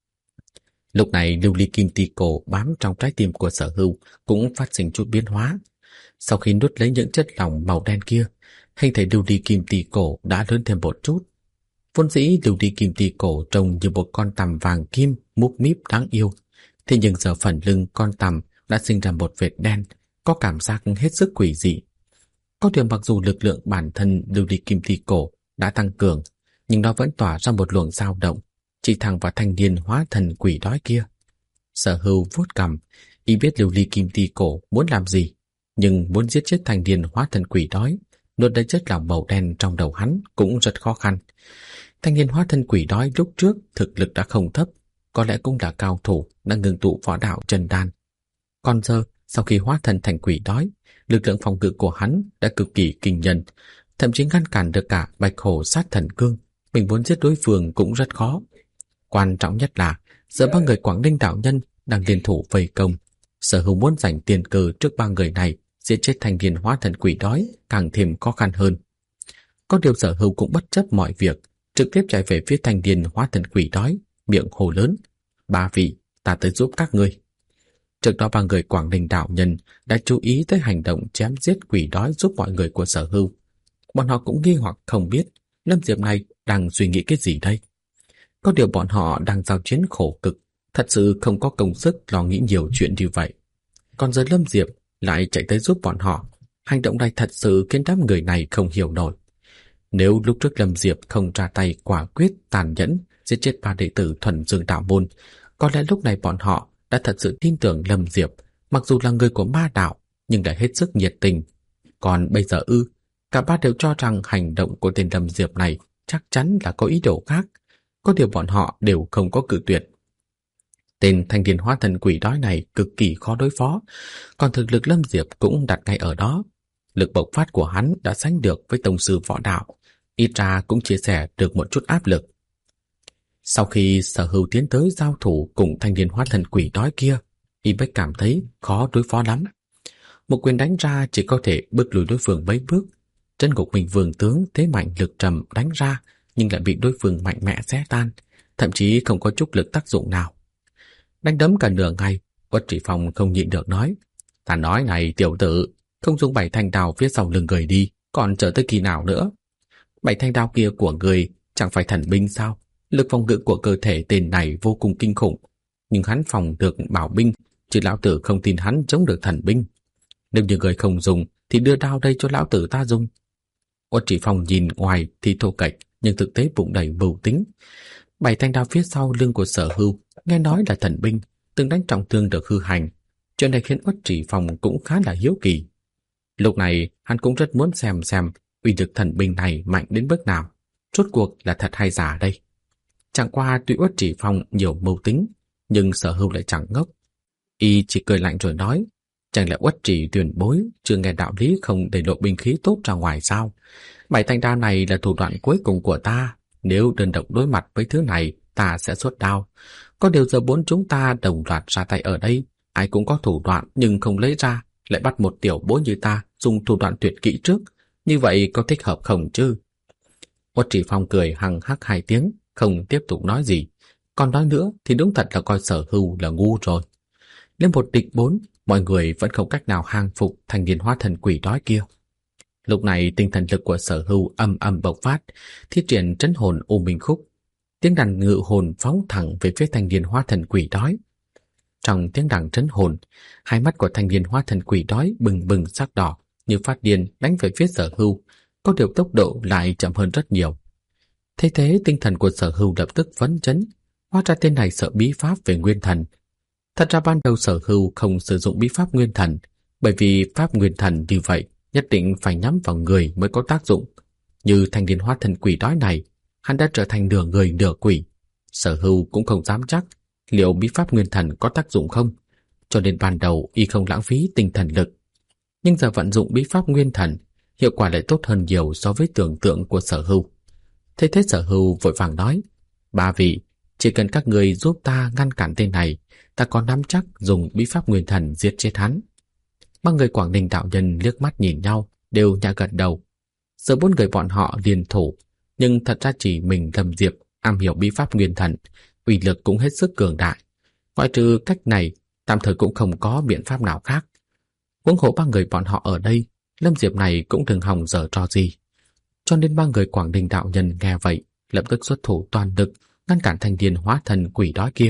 Lúc này lưu ly kim ti cổ bám trong trái tim của Sở Hưu cũng phát sinh chút biến hóa. Sau khi nuốt lấy những chất lỏng màu đen kia, hình thể lưu ly kim ti cổ đã lớn thêm một chút. Vốn dĩ lưu ly kim ti cổ trông như một con tằm vàng kim múp míp đáng yêu, thế nhưng giờ phần lưng con tằm đã sinh ra một vệt đen, có cảm giác hết sức quỷ dị. Có điều mặc dù lực lượng bản thân lưu ly kim ti cổ đã tăng cường, nhưng nó vẫn tỏa ra một luồng dao động, chỉ thẳng vào thanh niên hóa thần quỷ đói kia. Sở Hưu vuốt cằm, y biết lưu ly kim ti cổ muốn làm gì, nhưng muốn giết chết thanh niên hóa thần quỷ đói, nuốt lấy chất lỏng màu đen trong đầu hắn cũng rất khó khăn. Thanh niên hóa thân quỷ đói lúc trước thực lực đã không thấp, có lẽ cũng là cao thủ đã ngưng tụ võ đạo chân đan. Còn giờ, sau khi hóa thân thành quỷ đói, lực lượng phòng ngự của hắn đã cực kỳ kinh nhân, thậm chí ngăn cản được cả Bạch Hổ sát thần cương. Mình muốn giết đối phương cũng rất khó. Quan trọng nhất là giờ ba người Quảng Ninh đạo nhân đang liên thủ vây công. Sở Hưu muốn giành tiền cờ trước ba người này, giết chết thanh niên hóa thân quỷ đói càng thêm khó khăn hơn. Có điều Sở Hưu cũng bất chấp mọi việc, trực tiếp chạy về phía thanh niên hóa thân quỷ đói, miệng hô lớn: "Ba vị, ta tới giúp các ngươi." Trước đó ba người Quảng Ninh đạo nhân đã chú ý tới hành động chém giết quỷ đói giúp mọi người của Sở Hưu. Bọn họ cũng nghi hoặc không biết Lâm Diệp này đang suy nghĩ cái gì đây. Có điều bọn họ đang giao chiến khổ cực, thật sự không có công sức lo nghĩ nhiều chuyện như vậy. Còn giờ Lâm Diệp lại chạy tới giúp bọn họ, hành động này thật sự khiến đám người này không hiểu nổi. Nếu lúc trước Lâm Diệp không ra tay quả quyết tàn nhẫn giết chết ba đệ tử Thuần Dương đạo môn, có lẽ lúc này bọn họ đã thật sự tin tưởng Lâm Diệp, mặc dù là người của ma đạo nhưng đã hết sức nhiệt tình. Còn bây giờ cả ba đều cho rằng hành động của tên Lâm Diệp này chắc chắn là có ý đồ khác, có điều bọn họ đều không có cự tuyệt. Tên thanh niên hóa thân quỷ đói này cực kỳ khó đối phó, còn thực lực Lâm Diệp cũng đặt ngay ở đó. Lực bộc phát của hắn đã sánh được với tông sư võ đạo, ít ra cũng chia sẻ được một chút áp lực. Sau khi Sở Hưu tiến tới giao thủ cùng thanh niên hóa thân quỷ đói kia, Y Bách cảm thấy khó đối phó lắm. Một quyền đánh ra chỉ có thể bước lùi đối phương mấy bước. Chân Ngục Minh Vương tướng thế mạnh lực trầm đánh ra, nhưng lại bị đối phương mạnh mẽ xé tan, thậm chí không có chút lực tác dụng nào. Đánh đấm cả nửa ngày, Uất Chỉ Phong không nhịn được nói: "Ta nói này tiểu tử, không dùng 7 thanh đao phía sau lưng người đi, còn chờ tới khi nào nữa? 7 thanh đao kia của người chẳng phải thần binh sao? Lực phòng ngự của cơ thể tên này vô cùng kinh khủng, nhưng hắn phòng được bảo binh, chứ lão tử không tin hắn chống được thần binh. Nếu như người không dùng thì đưa đao đây cho lão tử ta dùng." Uất Chỉ Phong nhìn ngoài thì thô kệch, nhưng thực tế bụng đầy mưu tính. 7 thanh đao phía sau lưng của Sở Hưu nghe nói là thần binh, từng đánh trọng thương được hư hành. Chuyện này khiến Uất Chỉ Phong cũng khá là hiếu kỳ. Lúc này hắn cũng rất muốn xem uy lực thần binh này mạnh đến mức nào, rốt cuộc là thật hay giả đây. Chẳng qua tuy Uất Chỉ Phong nhiều mưu tính, nhưng Sở Hưu lại chẳng ngốc. Y chỉ cười lạnh rồi nói: "Chẳng lẽ Uất Chỉ tuyển bối chưa nghe đạo lý không để lộ binh khí tốt ra ngoài sao? 7 thanh đao này là thủ đoạn cuối cùng của ta, nếu đơn độc đối mặt với thứ này ta sẽ xuất đao. Có điều giờ bốn chúng ta đồng loạt ra tay ở đây, ai cũng có thủ đoạn nhưng không lấy ra, lại bắt một tiểu bối như ta dùng thủ đoạn tuyệt kỹ trước, như vậy có thích hợp không chứ?" Uất Chỉ Phong cười hằng hắc 2 tiếng, không tiếp tục nói gì. Còn nói nữa thì đúng thật là coi Sở Hưu là ngu rồi. Lên một địch 4, mọi người vẫn không cách nào hàng phục thanh niên hóa thần quỷ đói kia. Lúc này tinh thần lực của Sở Hưu âm âm bộc phát, thi triển trấn hồn U Minh Khúc. Tiếng đàn ngự hồn phóng thẳng về phía thanh niên hóa thần quỷ đói. Trong tiếng đàn trấn hồn, hai mắt của thanh niên hóa thần quỷ đói bừng bừng sắc đỏ, như phát điên đánh về phía Sở Hưu, có điều tốc độ lại chậm hơn rất nhiều. Thế thế tinh thần của Sở Hưu lập tức phấn chấn, hóa ra tên này sợ bí pháp về nguyên thần. Thật ra ban đầu Sở Hưu không sử dụng bí pháp nguyên thần, bởi vì pháp nguyên thần như vậy nhất định phải nhắm vào người mới có tác dụng. Như thanh niên hóa thân quỷ đói này, hắn đã trở thành nửa người nửa quỷ. Sở Hưu cũng không dám chắc liệu bí pháp nguyên thần có tác dụng không, cho nên ban đầu y không lãng phí tinh thần lực. Nhưng giờ vận dụng bí pháp nguyên thần, hiệu quả lại tốt hơn nhiều so với tưởng tượng của Sở Hưu. Thế thế Sở Hưu vội vàng nói: "Ba vị, chỉ cần các người giúp ta ngăn cản tên này, ta có nắm chắc dùng bí pháp nguyên thần giết chết hắn." Ba người Quảng Ninh đạo nhân liếc mắt nhìn nhau, đều nhẹ gật đầu. Giờ bốn người bọn họ liên thủ, nhưng thật ra chỉ mình Lâm Diệp am hiểu bí pháp nguyên thần, uy lực cũng hết sức cường đại. Ngoại trừ cách này, tạm thời cũng không có biện pháp nào khác. Huống hồ ba người bọn họ ở đây, Lâm Diệp này cũng đừng hòng dở trò gì. Cho nên ba người Quảng Ninh đạo nhân nghe vậy, lập tức xuất thủ toàn lực ngăn cản thanh niên hóa thần quỷ đói kia.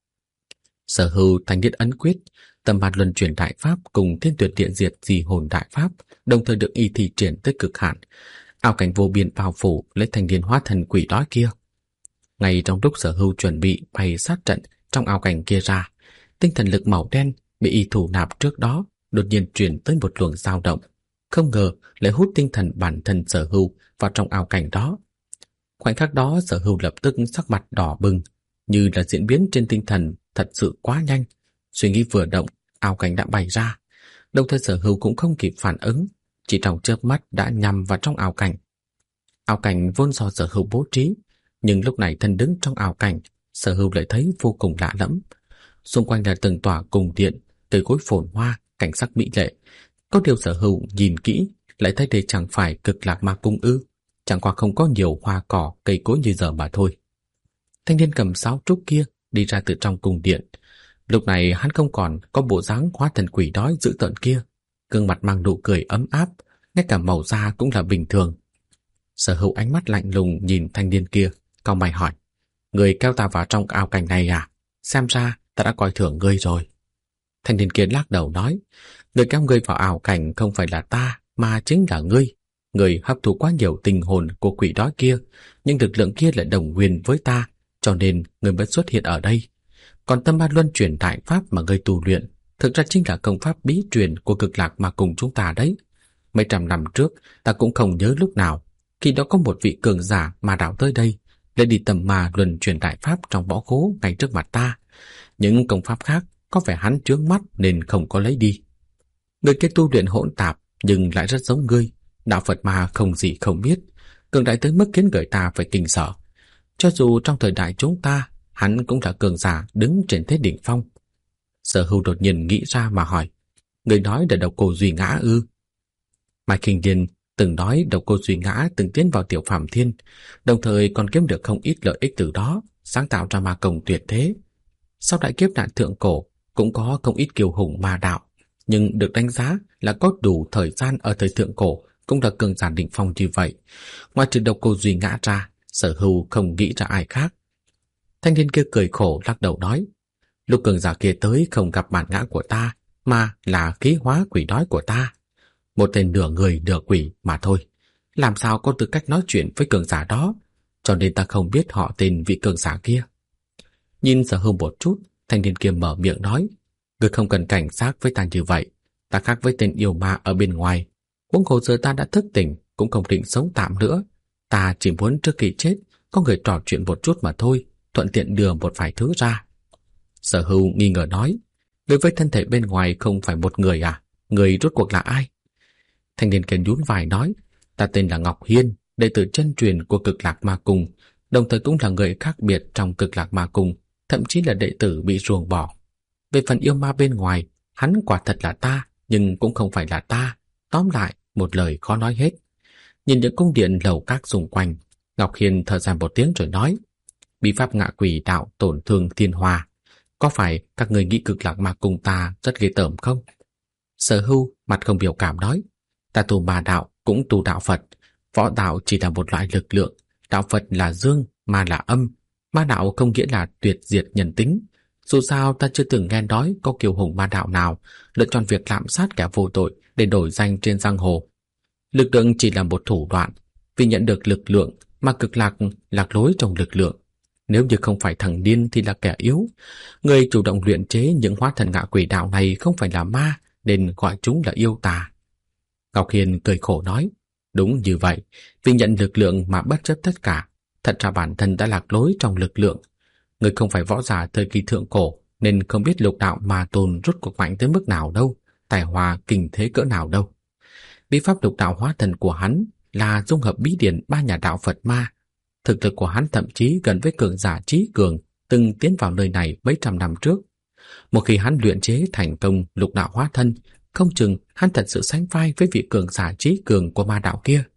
Sở Hưu thanh niên ấn quyết, Tâm Ma luân chuyển đại pháp cùng Thiên Tuyệt Điện diệt dị hồn đại pháp đồng thời được y thi triển tới cực hạn, ảo cảnh vô biên bao phủ lấy thanh niên hóa thần quỷ đói kia. Ngay trong lúc Sở Hưu chuẩn bị bày sát trận trong ảo cảnh kia ra, tinh thần lực màu đen bị y thủ nạp trước đó đột nhiên truyền tới một luồng dao động, không ngờ lại hút tinh thần bản thân Sở Hưu vào trong ảo cảnh đó. Khoảnh khắc đó Sở Hưu lập tức sắc mặt đỏ bừng, như là diễn biến trên tinh thần thật sự quá nhanh. Suy nghĩ vừa động, ảo cảnh đã bày ra, đồng thời Sở Hưu cũng không kịp phản ứng, chỉ trong chớp mắt đã nhằm vào trong ảo cảnh. Ảo cảnh vốn do Sở Hưu bố trí, nhưng lúc này thân đứng trong ảo cảnh, Sở Hưu lại thấy vô cùng lạ lẫm. Xung quanh là từng tòa cung điện, cây cối phồn hoa, cảnh sắc mỹ lệ. Có điều Sở Hưu nhìn kỹ lại thấy đây chẳng phải Cực Lạc Ma Cung ư? Chẳng qua không có nhiều hoa cỏ, cây cối như giờ mà thôi. Thanh niên cầm sáo trúc kia đi ra từ trong cung điện. Lúc này hắn không còn có bộ dáng hóa thần quỷ đói dữ tợn kia, gương mặt mang nụ cười ấm áp, ngay cả màu da cũng là bình thường. Sở Hưu ánh mắt lạnh lùng nhìn thanh niên kia, cau mày hỏi: "Người kéo ta vào trong ảo cảnh này à? Xem ra ta đã coi thường ngươi rồi." Thanh niên kia lắc đầu nói: "Người kéo ngươi vào ảo cảnh không phải là ta, mà chính là ngươi. Ngươi hấp thụ quá nhiều tình hồn của quỷ đói kia, nhưng lực lượng kia lại đồng nguyên với ta, cho nên ngươi mới xuất hiện ở đây. Còn Tâm Ma luân chuyển đại pháp mà ngươi tu luyện, thực ra chính là công pháp bí truyền của Cực Lạc Ma Cung chúng ta đấy. Mấy trăm năm trước, ta cũng không nhớ lúc nào, khi đó có một vị cường giả ma đạo tới đây, lấy đi Tâm Ma luân chuyển đại pháp trong võ khố ngay trước mặt ta. Những công pháp khác có vẻ hắn chướng mắt nên không có lấy đi. Người kia tu luyện hỗn tạp nhưng lại rất giống ngươi, đạo Phật ma không gì không biết, cường đại tới mức khiến người ta phải kinh sợ. Cho dù trong thời đại chúng ta, hắn cũng là cường giả đứng trên thế đỉnh phong." Sở Hưu đột nhiên nghĩ ra mà hỏi: "Người nói là Độc Cô Duy Ngã ư?" Mai Kinh Điền từng nói Độc Cô Duy Ngã từng tiến vào Tiểu Phàm Thiên, đồng thời còn kiếm được không ít lợi ích từ đó, sáng tạo ra ma công tuyệt thế. Sau đại kiếp nạn thượng cổ cũng có không ít kiêu hùng ma đạo, nhưng được đánh giá là có đủ thời gian ở thời thượng cổ cũng là cường giả đỉnh phong như vậy. Ngoài trừ Độc Cô Duy Ngã ra, Sở Hưu không nghĩ ra ai khác. Thanh niên kia cười khổ lắc đầu nói: "Lúc cường giả kia tới không gặp bản ngã của ta, mà là khí hóa quỷ đói của ta. Một tên nửa người nửa quỷ mà thôi, làm sao có tư cách nói chuyện với cường giả đó, cho nên ta không biết họ tên vị cường giả kia." Nhìn Sở Hưu một chút, thanh niên kia mở miệng nói: "Ngươi không cần cảnh giác với ta như vậy, ta khác với tên yêu ma ở bên ngoài. Huống hồ giờ ta đã thức tỉnh, cũng không định sống tạm nữa. Ta chỉ muốn trước khi chết có người trò chuyện một chút mà thôi, thuận tiện đưa một vài thứ ra." Sở Hưu nghi ngờ nói: "Ngươi với thân thể bên ngoài không phải một người à? Người rốt cuộc là ai?" Thanh niên kia nhún vai nói: "Ta tên là Ngọc Hiên, đệ tử chân truyền của Cực Lạc Ma Cung, đồng thời cũng là người khác biệt trong Cực Lạc Ma Cung, thậm chí là đệ tử bị ruồng bỏ. Về phần yêu ma bên ngoài, hắn quả thật là ta, nhưng cũng không phải là ta. Tóm lại, một lời khó nói hết." Nhìn những cung điện lầu các xung quanh, Ngọc Hiên thở dài một tiếng rồi nói: "Bí pháp ngạ quỷ đạo tổn thương thiên hòa, có phải các người nghĩ Cực Lạc Ma Cung ta rất ghê tởm không?" Sở Hưu mặt không biểu cảm nói: "Ta tu ma đạo cũng tu đạo Phật, võ đạo chỉ là một loại lực lượng, đạo Phật là dương, ma là âm. Ma đạo không nghĩa là tuyệt diệt nhân tính, Dù sao ta chưa từng nghe nói có kiêu hùng ma đạo nào lựa chọn việc lạm sát kẻ vô tội để đổi danh trên giang hồ. Lực lượng chỉ là một thủ đoạn, vì nhận được lực lượng mà cực lạc lạc lối trong lực lượng. Nếu như không phải thằng điên thì là kẻ yếu. Người chủ động luyện chế những hóa thần ngạ quỷ đạo này không phải là ma, nên gọi chúng là yêu tà. Ngọc Hiên cười khổ nói, đúng như vậy, vì nhận lực lượng mà bất chấp tất cả. Thật ra bản thân đã lạc lối trong lực lượng. Người không phải võ giả thời kỳ thượng cổ, nên không biết lục đạo ma tôn rút cuộc mạnh tới mức nào đâu, tài hòa kinh thế cỡ nào đâu. Bí pháp lục đạo hóa thần của hắn là dung hợp bí điển ba nhà đạo Phật ma. Thực lực của hắn thậm chí gần với cường giả trí cường từng tiến vào nơi này mấy trăm năm trước. Một khi hắn luyện chế thành công lục đạo hóa thân, không chừng hắn thật sự sánh vai với vị cường giả trí cường của ma đạo kia.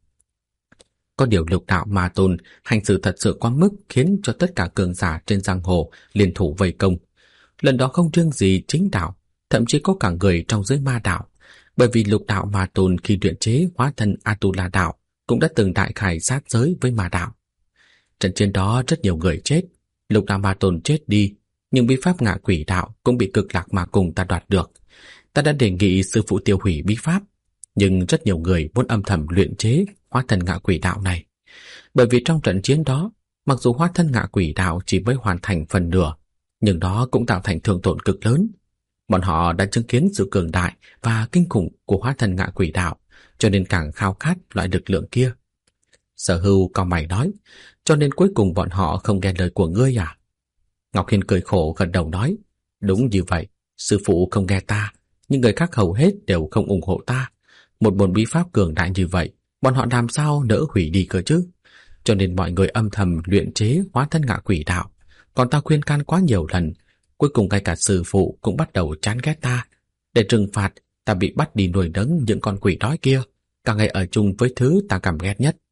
Có điều lục đạo ma tôn hành xử thật sự quá mức, khiến cho tất cả cường giả trên giang hồ liên thủ vây công. Lần đó không riêng gì chính đạo, thậm chí có cả người trong giới ma đạo, bởi vì lục đạo ma tôn khi luyện chế hóa thân Atula đạo cũng đã từng đại khai sát giới với ma đạo. Trận chiến đó rất nhiều người chết, lục đạo ma tôn chết đi, nhưng bí pháp ngạ quỷ đạo cũng bị cực lạc ma cùng ta đoạt được. Ta đã đề nghị sư phụ tiêu hủy bí pháp, nhưng rất nhiều người muốn âm thầm luyện chế hóa thân ngạ quỷ đạo này. Bởi vì trong trận chiến đó, mặc dù hóa thân ngạ quỷ đạo chỉ mới hoàn thành phần nửa, nhưng đó cũng tạo thành thương tổn cực lớn. Bọn họ đã chứng kiến sự cường đại và kinh khủng của hóa thân ngạ quỷ đạo, cho nên càng khao khát loại lực lượng kia. Sở Hưu cau mày nói, cho nên cuối cùng bọn họ không nghe lời của ngươi à? Ngọc Hiên cười khổ gật đầu nói, đúng như vậy, sư phụ không nghe ta, nhưng người khác hầu hết đều không ủng hộ ta. Một môn bí pháp cường đại như vậy, bọn họ làm sao nỡ hủy đi cơ chứ? Cho nên mọi người âm thầm luyện chế hóa thân ngạ quỷ đạo, còn ta khuyên can quá nhiều lần. Cuối cùng ngay cả sư phụ cũng bắt đầu chán ghét ta. Để trừng phạt, ta bị bắt đi nuôi nấng những con quỷ đói kia, cả ngày ở chung với thứ ta cảm ghét nhất.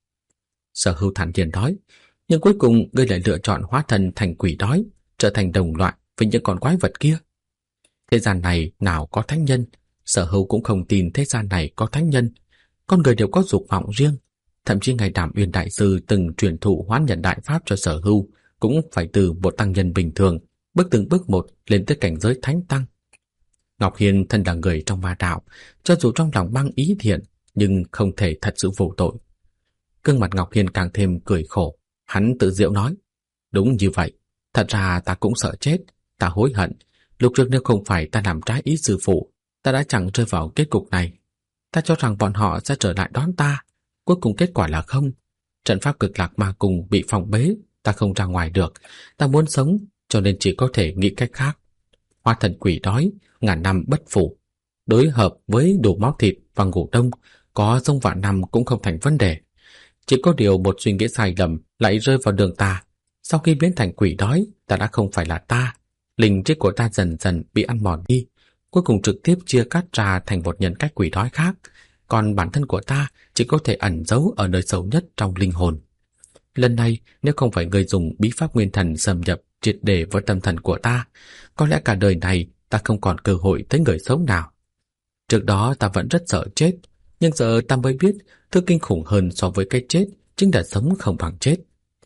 Sở Hưu thản nhiên nói, nhưng cuối cùng ngươi lại lựa chọn hóa thân thành quỷ đói, trở thành đồng loại với những con quái vật kia. Thế gian này nào có thánh nhân, Sở Hưu cũng không tin thế gian này có thánh nhân. Con người đều có dục vọng riêng, thậm chí ngài Đàm Uyên đại sư từng truyền thụ Hoán Nhận đại pháp cho Sở Hưu cũng phải từ một tăng nhân bình thường bước từng bước một lên tới cảnh giới thánh tăng. Ngọc Hiên thân là người trong ma đạo, cho dù trong lòng mang ý thiện, nhưng không thể thật sự vô tội. Gương mặt Ngọc Hiên càng thêm cười khổ, hắn tự giễu nói, đúng như vậy, thật ra ta cũng sợ chết, ta hối hận, lúc trước nếu không phải ta làm trái ý sư phụ, ta đã chẳng rơi vào kết cục này. Ta cho rằng bọn họ sẽ trở lại đón ta, cuối cùng kết quả là không. Trận pháp cực lạc ma cùng bị phòng bế, ta không ra ngoài được, ta muốn sống, cho nên chỉ có thể nghĩ cách khác. Hóa thần quỷ đói, ngàn năm bất phủ, đối hợp với đủ máu thịt và ngủ đông, có sông vạn năm cũng không thành vấn đề. Chỉ có điều một suy nghĩ sai lầm lại rơi vào đường ta. Sau khi biến thành quỷ đói, ta đã không phải là ta. Linh trí của ta dần dần bị ăn mòn đi, cuối cùng trực tiếp chia cắt ra thành một nhân cách quỷ đói khác. Còn bản thân của ta chỉ có thể ẩn giấu ở nơi sâu nhất trong linh hồn. Lần này, nếu không phải người dùng bí pháp nguyên thần xâm nhập triệt để vào tâm thần của ta, có lẽ cả đời này ta không còn cơ hội thấy người sống nào. Trước đó ta vẫn rất sợ chết, nhưng giờ ta mới biết thứ kinh khủng hơn so với cái chết chính là sống không bằng chết.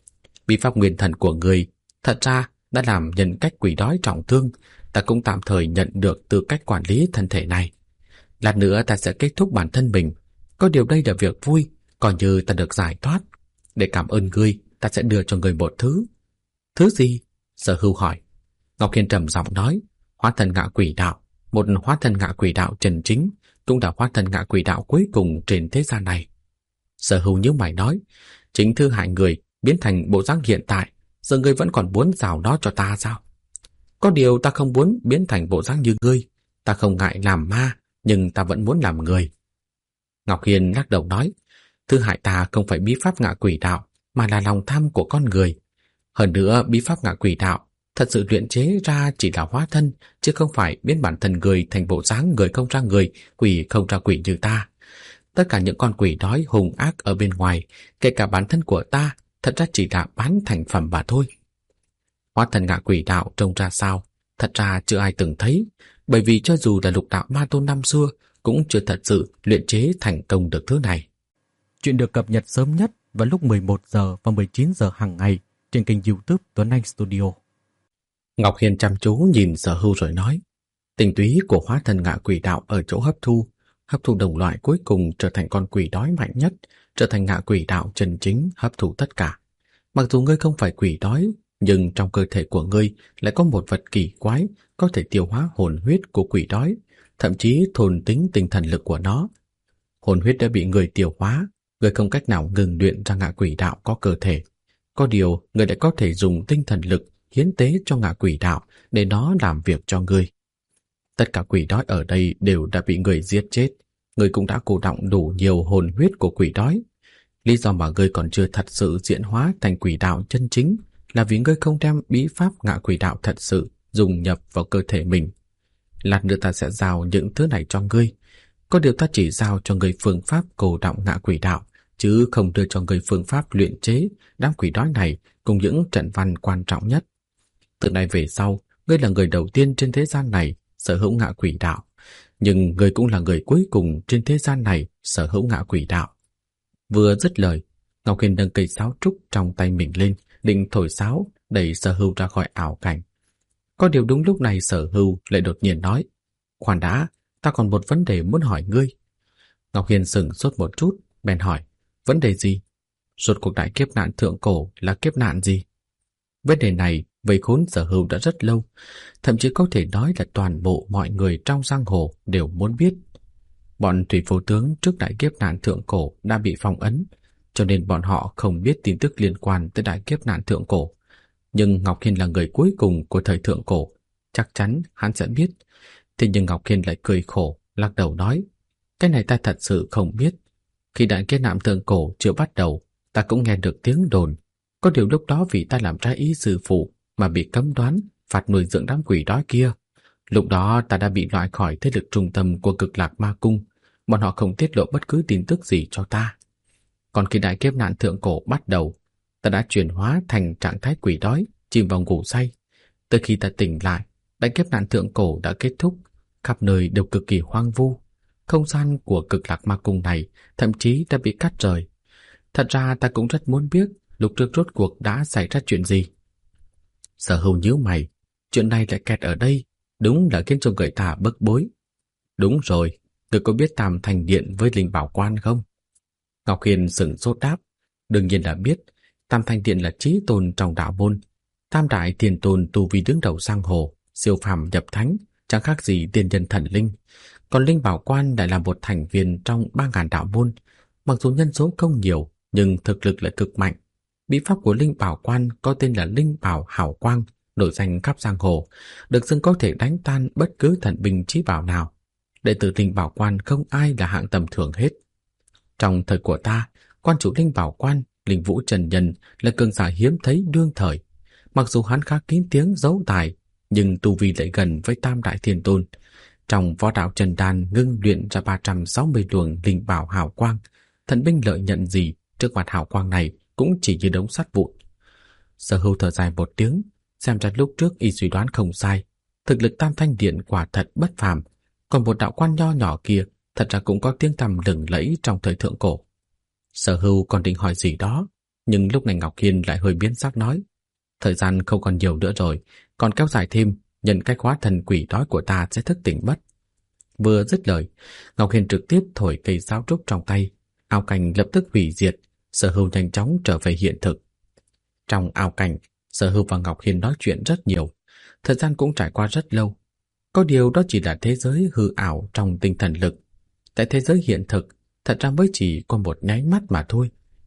Bí pháp nguyên thần của người thật ra đã làm nhân cách quỷ đói trọng thương, ta cũng tạm thời nhận được tư cách quản lý thân thể này. Lát nữa ta sẽ kết thúc bản thân mình, có điều đây là việc vui, coi như ta được giải thoát. Để cảm ơn ngươi, ta sẽ đưa cho ngươi một thứ. Thứ gì? Sở Hưu hỏi. Ngọc Hiên trầm giọng nói, hóa thân ngạ quỷ đạo, một hóa thân ngạ quỷ đạo chân chính, cũng là hóa thân ngạ quỷ đạo cuối cùng trên thế gian này. Sở Hưu nhíu mày nói, chính thư hại người biến thành bộ dáng hiện tại, giờ ngươi vẫn còn muốn rào nó cho ta sao? Có điều ta không muốn biến thành bộ dáng như ngươi, ta không ngại làm ma, nhưng ta vẫn muốn làm người. Ngọc Hiên lắc đầu nói, thứ hại ta không phải bí pháp ngạ quỷ đạo, mà là lòng tham của con người. Hơn nữa, bí pháp ngạ quỷ đạo thật sự luyện chế ra chỉ là hóa thân, chứ không phải biến bản thân người thành bộ dáng người không ra người, quỷ không ra quỷ như ta. Tất cả những con quỷ đói hung ác ở bên ngoài, kể cả bản thân của ta, thật ra chỉ là bán thành phẩm mà thôi. Hóa thân ngạ quỷ đạo trông ra sao, thật ra chưa ai từng thấy, bởi vì cho dù là lục đạo ma tôn năm xưa, cũng chưa thật sự luyện chế thành công được thứ này. Chuyện được cập nhật sớm nhất vào lúc 11 giờ và 19 giờ hàng ngày trên kênh YouTube Tuấn Anh Studio. Ngọc Hiên chăm chú nhìn Sở Hưu rồi nói, tinh túy của hóa thân ngạ quỷ đạo ở chỗ hấp thu đồng loại cuối cùng trở thành con quỷ đói mạnh nhất, trở thành ngạ quỷ đạo chân chính hấp thụ tất cả. Mặc dù ngươi không phải quỷ đói, nhưng trong cơ thể của ngươi lại có một vật kỳ quái có thể tiêu hóa hồn huyết của quỷ đói, thậm chí thôn tính tinh thần lực của nó. Hồn huyết đã bị người tiêu hóa, ngươi không cách nào ngừng luyện ra ngạ quỷ đạo có cơ thể. Có điều, ngươi lại có thể dùng tinh thần lực hiến tế cho ngạ quỷ đạo để nó làm việc cho ngươi. Tất cả quỷ đói ở đây đều đã bị người giết chết. Ngươi cũng đã cổ động đủ nhiều hồn huyết của quỷ đói. Lý do mà ngươi còn chưa thật sự diễn hóa thành quỷ đạo chân chính là vì ngươi không đem bí pháp ngạ quỷ đạo thật sự dùng nhập vào cơ thể mình. Lát nữa ta sẽ giao những thứ này cho ngươi. Có điều ta chỉ giao cho ngươi phương pháp cổ động ngạ quỷ đạo, chứ không đưa cho ngươi phương pháp luyện chế đám quỷ đói này cùng những trận văn quan trọng nhất. Từ nay về sau, ngươi là người đầu tiên trên thế gian này sở hữu ngạ quỷ đạo, nhưng ngươi cũng là người cuối cùng trên thế gian này sở hữu ngạ quỷ đạo. Vừa dứt lời, Ngọc Hiên nâng cây sáo trúc trong tay mình lên, định thổi sáo đẩy Sở Hưu ra khỏi ảo cảnh. Có điều đúng lúc này Sở Hưu lại đột nhiên nói, khoan đã, ta còn một vấn đề muốn hỏi ngươi. Ngọc Hiên sững sốt một chút, bèn hỏi, vấn đề gì? Rốt cuộc đại kiếp nạn thượng cổ là kiếp nạn gì? Vấn đề này vây khốn Sở Hưu đã rất lâu, thậm chí có thể nói là toàn bộ mọi người trong giang hồ đều muốn biết. Bọn thủy phổ tướng trước đại kiếp nạn thượng cổ đã bị phong ấn, cho nên bọn họ không biết tin tức liên quan tới đại kiếp nạn thượng cổ. Nhưng Ngọc Hiên là người cuối cùng của thời thượng cổ, chắc chắn hắn sẽ biết. Thế nhưng Ngọc Hiên lại cười khổ, lắc đầu nói, cái này ta thật sự không biết. Khi đại kiếp nạn thượng cổ chưa bắt đầu, ta cũng nghe được tiếng đồn. Có điều lúc đó vì ta làm trái ý sư phụ mà bị cấm đoán, phạt nuôi dưỡng đám quỷ đói kia. Lúc đó ta đã bị loại khỏi thế lực trung tâm của Cực Lạc Ma Cung. Bọn họ không tiết lộ bất cứ tin tức gì cho ta. Còn khi đại kiếp nạn thượng cổ bắt đầu, ta đã chuyển hóa thành trạng thái quỷ đói, chìm vào ngủ say. Tới khi ta tỉnh lại, đại kiếp nạn thượng cổ đã kết thúc, khắp nơi đều cực kỳ hoang vu. Không gian của Cực Lạc Ma Cung này thậm chí đã bị cắt rời. Thật ra ta cũng rất muốn biết lúc trước rốt cuộc đã xảy ra chuyện gì. Sở Hưu nhíu mày, chuyện này lại kẹt ở đây, đúng là khiến cho người ta bức bối. Đúng rồi, ngươi có biết Tam Thanh Điện với Linh Bảo Quan không? Ngọc Hiên sững sốt đáp, đương nhiên là biết. Tam Thanh Điện là chí tôn trong đạo môn, tam đại tiền tôn tu vi đứng đầu giang hồ, siêu phàm nhập thánh, chẳng khác gì tiên nhân thần linh. Còn Linh Bảo Quan lại là một thành viên trong 3000 đạo môn, mặc dù nhân số không nhiều nhưng thực lực lại cực mạnh. Bí pháp của Linh Bảo Quan có tên là Linh Bảo Hảo Quang, nổi danh khắp giang hồ, được xưng có thể đánh tan bất cứ thần binh chí bảo nào. Đệ tử Linh Bảo Quan không ai là hạng tầm thường hết. Trong thời của ta, quan chủ Linh Bảo Quan, Linh Vũ Trần Nhân là cường giả hiếm thấy đương thời. Mặc dù hắn khá kín tiếng giấu tài, nhưng tu vi lại gần với tam đại thiên tôn. Trong võ đạo Trần Đan ngưng luyện ra 360 luồng Linh Bảo Hào Quang, thần binh lợi nhận gì trước mặt hào quang này cũng chỉ như đống sắt vụn. Sở Hưu thở dài một tiếng, xem ra lúc trước y suy đoán không sai, thực lực Tam Thanh Điện quả thật bất phàm. Còn một đạo quan nho nhỏ kia thật ra cũng có tiếng tăm lừng lẫy trong thời thượng cổ. Sở Hưu còn định hỏi gì đó, nhưng lúc này Ngọc Hiên lại hơi biến sắc nói, thời gian không còn nhiều nữa rồi, còn kéo dài thêm, nhân cách hóa thần quỷ đói của ta sẽ thức tỉnh mất. Vừa dứt lời, Ngọc Hiên trực tiếp thổi cây sáo trúc trong tay, ảo cảnh lập tức hủy diệt. Sở Hưu nhanh chóng trở về hiện thực. Trong ảo cảnh, Sở Hưu và Ngọc Hiên nói chuyện rất nhiều, thời gian cũng trải qua rất lâu. Có điều đó chỉ là thế giới hư ảo trong tinh thần lực. Tại thế giới hiện thực, thật ra mới chỉ có một nháy mắt mà thôi.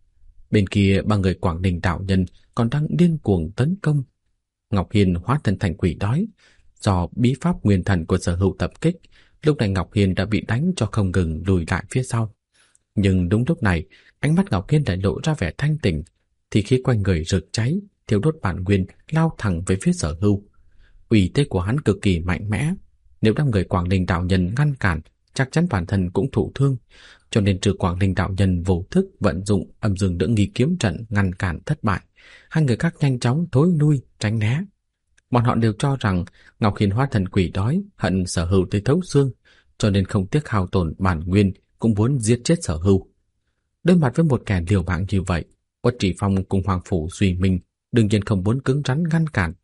Bên kia, ba người Quảng Ninh đạo nhân còn đang điên cuồng tấn công. Ngọc Hiên hóa thân thành quỷ đói. Do bí pháp nguyên thần của Sở Hưu tập kích, lúc này Ngọc Hiên đã bị đánh cho không ngừng lùi lại phía sau. Nhưng đúng lúc này, ánh mắt Ngọc Hiên lại lộ ra vẻ thanh tỉnh, thì khí quanh người rực cháy, thiêu đốt bản nguyên lao thẳng về phía Sở Hưu. Uy thế của hắn cực kỳ mạnh mẽ, nếu đám người Quảng Ninh đạo nhân ngăn cản, chắc chắn bản thân cũng thụ thương, cho nên trừ Quảng Ninh đạo nhân vô thức vận dụng Âm Dương Đỡ Nghi kiếm trận ngăn cản thất bại, hai người khác nhanh chóng thối lui tránh né. Bọn họ đều cho rằng Ngọc Hiên hóa thần quỷ đói hận Sở Hưu tới thấu xương, cho nên không tiếc hao tổn bản nguyên cũng muốn giết chết Sở Hưu. Đối mặt với một kẻ liều mạng như vậy, Uất Chỉ Phong cùng Hoàng Phủ Duy Minh đương nhiên không muốn cứng rắn ngăn cản,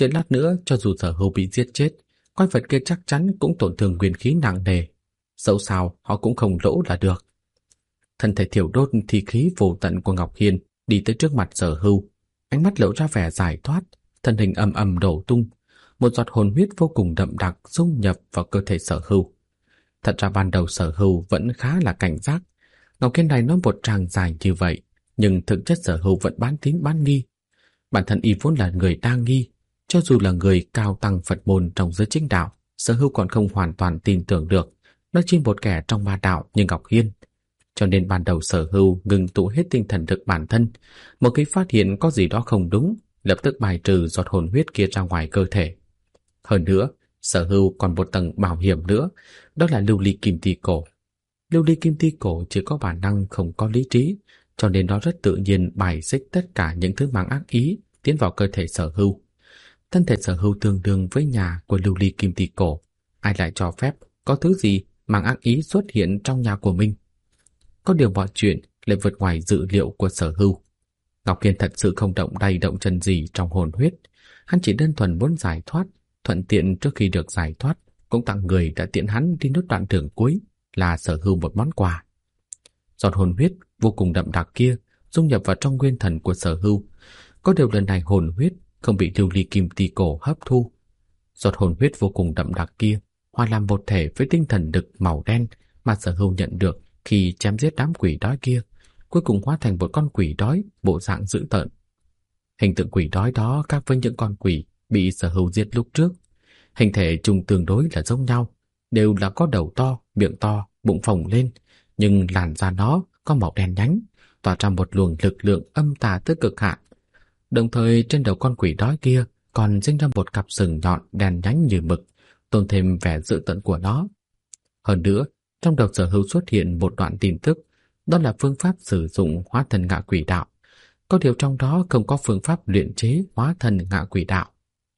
Chờ lát nữa cho dù Sở Hưu bị giết chết, quái vật kia chắc chắn cũng tổn thương nguyên khí nặng nề. Dẫu sao họ cũng không lỗ là được. Thân thể thiểu đốt thi khí vô tận của Ngọc Hiên đi tới trước mặt Sở Hưu, ánh mắt lộ ra vẻ giải thoát, thân hình ầm ầm đổ tung, một giọt hồn huyết vô cùng đậm đặc dung nhập vào cơ thể Sở Hưu. Thật ra ban đầu Sở Hưu vẫn khá là cảnh giác. Ngọc Hiên này nói một tràng dài như vậy, nhưng thực chất Sở Hưu vẫn bán tín bán nghi. Bản thân y vốn là người đa nghi, cho dù là người cao tăng Phật môn trong giới chính đạo, Sở Hưu còn không hoàn toàn tin tưởng được, nói chi một kẻ trong ma đạo như Ngọc Hiên. Cho nên ban đầu Sở Hưu ngừng tụ hết tinh thần lực bản thân, một khi phát hiện có gì đó không đúng, lập tức bài trừ giọt hồn huyết kia ra ngoài cơ thể. Hơn nữa, Sở Hưu còn một tầng bảo hiểm nữa, đó là lưu ly kim ti cổ. Lưu ly kim ti cổ chỉ có bản năng không có lý trí, cho nên nó rất tự nhiên bài xích tất cả những thứ mang ác ý tiến vào cơ thể Sở Hưu. Thân thể Sở Hưu tương đương với nhà của lưu ly kim ti cổ, ai lại cho phép có thứ gì mang ác ý xuất hiện trong nhà của mình? Có điều mọi chuyện lại vượt ngoài dự liệu của Sở Hưu. Ngọc Hiên thật sự không động tay động chân gì trong hồn huyết, hắn chỉ đơn thuần muốn giải thoát, thuận tiện trước khi được giải thoát cũng tặng người đã tiễn hắn đi nốt đoạn đường cuối là Sở Hưu một món quà. Giọt hồn huyết vô cùng đậm đặc kia dung nhập vào trong nguyên thần của Sở Hưu, có điều lần này hồn huyết không bị lưu ly kim ti cổ hấp thu. Giọt hồn huyết vô cùng đậm đặc kia hòa làm một thể với tinh thần lực màu đen mà Sở Hưu nhận được khi chém giết đám quỷ đói kia, cuối cùng hóa thành một con quỷ đói bộ dạng dữ tợn. Hình tượng quỷ đói đó khác với những con quỷ bị Sở Hưu giết lúc trước. Hình thể trùng tương đối là giống nhau, đều là có đầu to, miệng to, bụng phồng lên, nhưng làn da nó có màu đen nhánh, tỏa ra một luồng lực lượng âm tà tới cực hạn. Đồng thời trên đầu con quỷ đói kia còn sinh ra một cặp sừng nhọn đen nhánh như mực, tôn thêm vẻ dữ tợn của nó. Hơn nữa, trong đầu Sở Hưu xuất hiện một đoạn tin tức, đó là phương pháp sử dụng hóa thân ngạ quỷ đạo. Có điều trong đó không có phương pháp luyện chế hóa thân ngạ quỷ đạo.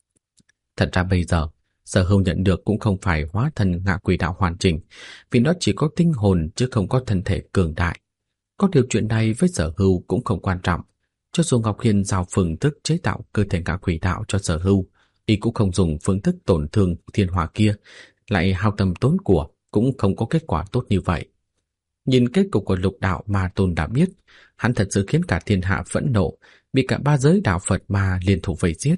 Thật ra bây giờ, Sở Hưu nhận được cũng không phải hóa thân ngạ quỷ đạo hoàn chỉnh, vì nó chỉ có tinh hồn chứ không có thân thể cường đại. Có điều chuyện này với Sở Hưu cũng không quan trọng. Cho dù Ngọc Hiên giao phương thức chế tạo cơ thể ngạ quỷ đạo cho Sở Hưu, y cũng không dùng phương thức tổn thương thiên hỏa kia, lại hao tâm tốn của, cũng không có kết quả tốt như vậy. Nhìn kết cục của Lục Đạo Ma Tôn đã biết, hắn thật sự khiến cả thiên hạ phẫn nộ, bị cả ba giới đạo Phật Ma liên thủ vây giết.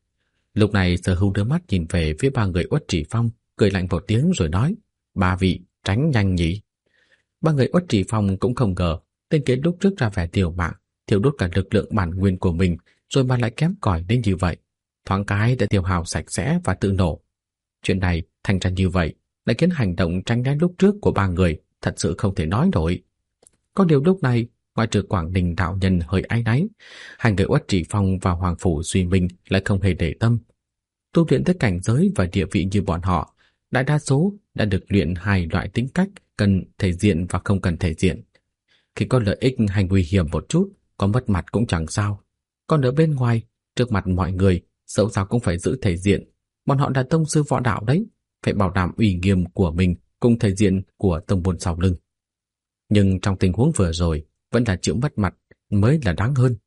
Lúc này Sở Hưu đưa mắt nhìn về phía ba người Uất Trì Phong, cười lạnh một tiếng rồi nói: "Ba vị, tránh nhanh nhỉ." Ba người Uất Trì Phong cũng không ngờ tên kế lúc trước ra vẻ liều mạng, thiêu đốt cả lực lượng bản nguyên của mình, rồi mà lại kém cỏi đến như vậy, thoáng cái đã tiêu hao sạch sẽ và tự nổ. Chuyện này thành ra như vậy, lại khiến hành động tránh né lúc trước của ba người thật sự không thể nói nổi. Có điều lúc này, ngoại trừ Quảng Đình đạo nhân hơi áy náy, hai người Uất Trì Phong và Hoàng Phủ Duy Minh lại không hề để tâm. Tu luyện tới cảnh giới và địa vị như bọn họ, đại đa số đã được luyện hai loại tính cách cần thể diện và không cần thể diện. Khi có lợi ích hay nguy hiểm một chút, có mất mặt cũng chẳng sao. Còn ở bên ngoài, trước mặt mọi người, dẫu sao cũng phải giữ thể diện. Bọn họ là tông sư võ đạo đấy, phải bảo đảm uy nghiêm của mình cùng thể diện của tông môn sau lưng. Nhưng trong tình huống vừa rồi, vẫn là chịu mất mặt mới là đáng hơn.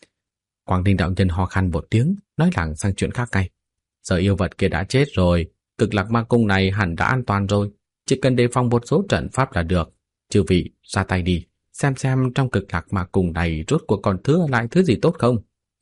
Quảng Đình đạo nhân ho khan một tiếng, nói lảng sang chuyện khác ngay. Giờ yêu vật kia đã chết rồi, Cực Lạc Ma Cung này hẳn đã an toàn rồi, chỉ cần đề phòng một số trận pháp là được. Chư vị, ra tay đi, xem trong Cực Lạc Ma Cung này rốt cuộc còn lại thứ gì tốt không?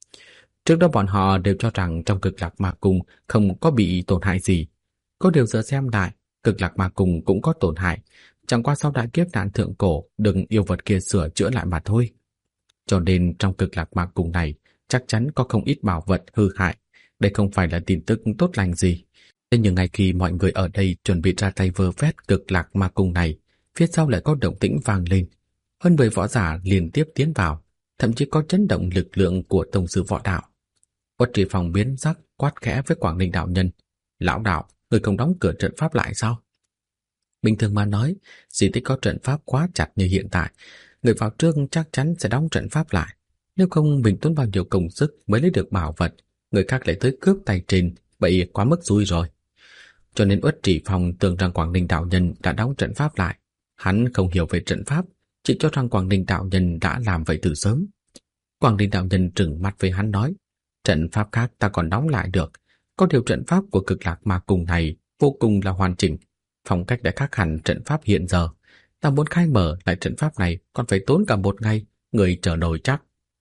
Trước đó bọn họ đều cho rằng trong Cực Lạc Ma Cung không có bị tổn hại gì. Có điều giờ xem lại, Cực Lạc Ma Cung cũng có tổn hại, chẳng qua sau đại kiếp nạn thượng cổ đừng yêu vật kia sửa chữa lại mà thôi. Cho nên trong Cực Lạc Ma Cung này chắc chắn có không ít bảo vật hư hại. Đây không phải là tin tức tốt lành gì. Thế nhưng ngay khi mọi người ở đây chuẩn bị ra tay vơ vét Cực Lạc Ma Cung này, phía sau lại có động tĩnh vang lên. Hơn 10 võ giả liên tiếp tiến vào, thậm chí có chấn động lực lượng của tông sư võ đạo. Uất Trì Phong biến sắc quát khẽ với Quảng Đình đạo nhân: "Lão đạo, người không đóng cửa trận pháp lại sao?" Bình thường mà nói, di tích có trận pháp quá chặt như hiện tại, người vào trước chắc chắn sẽ đóng trận pháp lại. Nếu không mình tốn bao nhiêu công sức mới lấy được bảo vật, người khác lại tới cướp tay trên, vậy quá mức xui rồi. Cho nên Uất Trì Phong tưởng rằng Quảng Đình đạo nhân đã đóng trận pháp lại. Hắn không hiểu về trận pháp, chỉ cho rằng Quảng Đình đạo nhân đã làm vậy từ sớm. Quảng Đình đạo nhân trừng mắt với hắn nói: Trận pháp khác ta còn đóng lại được, có điều trận pháp của Cực Lạc Ma Cung này vô cùng là hoàn chỉnh, phong cách đã khác hẳn trận pháp hiện giờ. Ta muốn khai mở lại trận pháp này còn phải tốn cả một ngày, người chờ nổi chắc.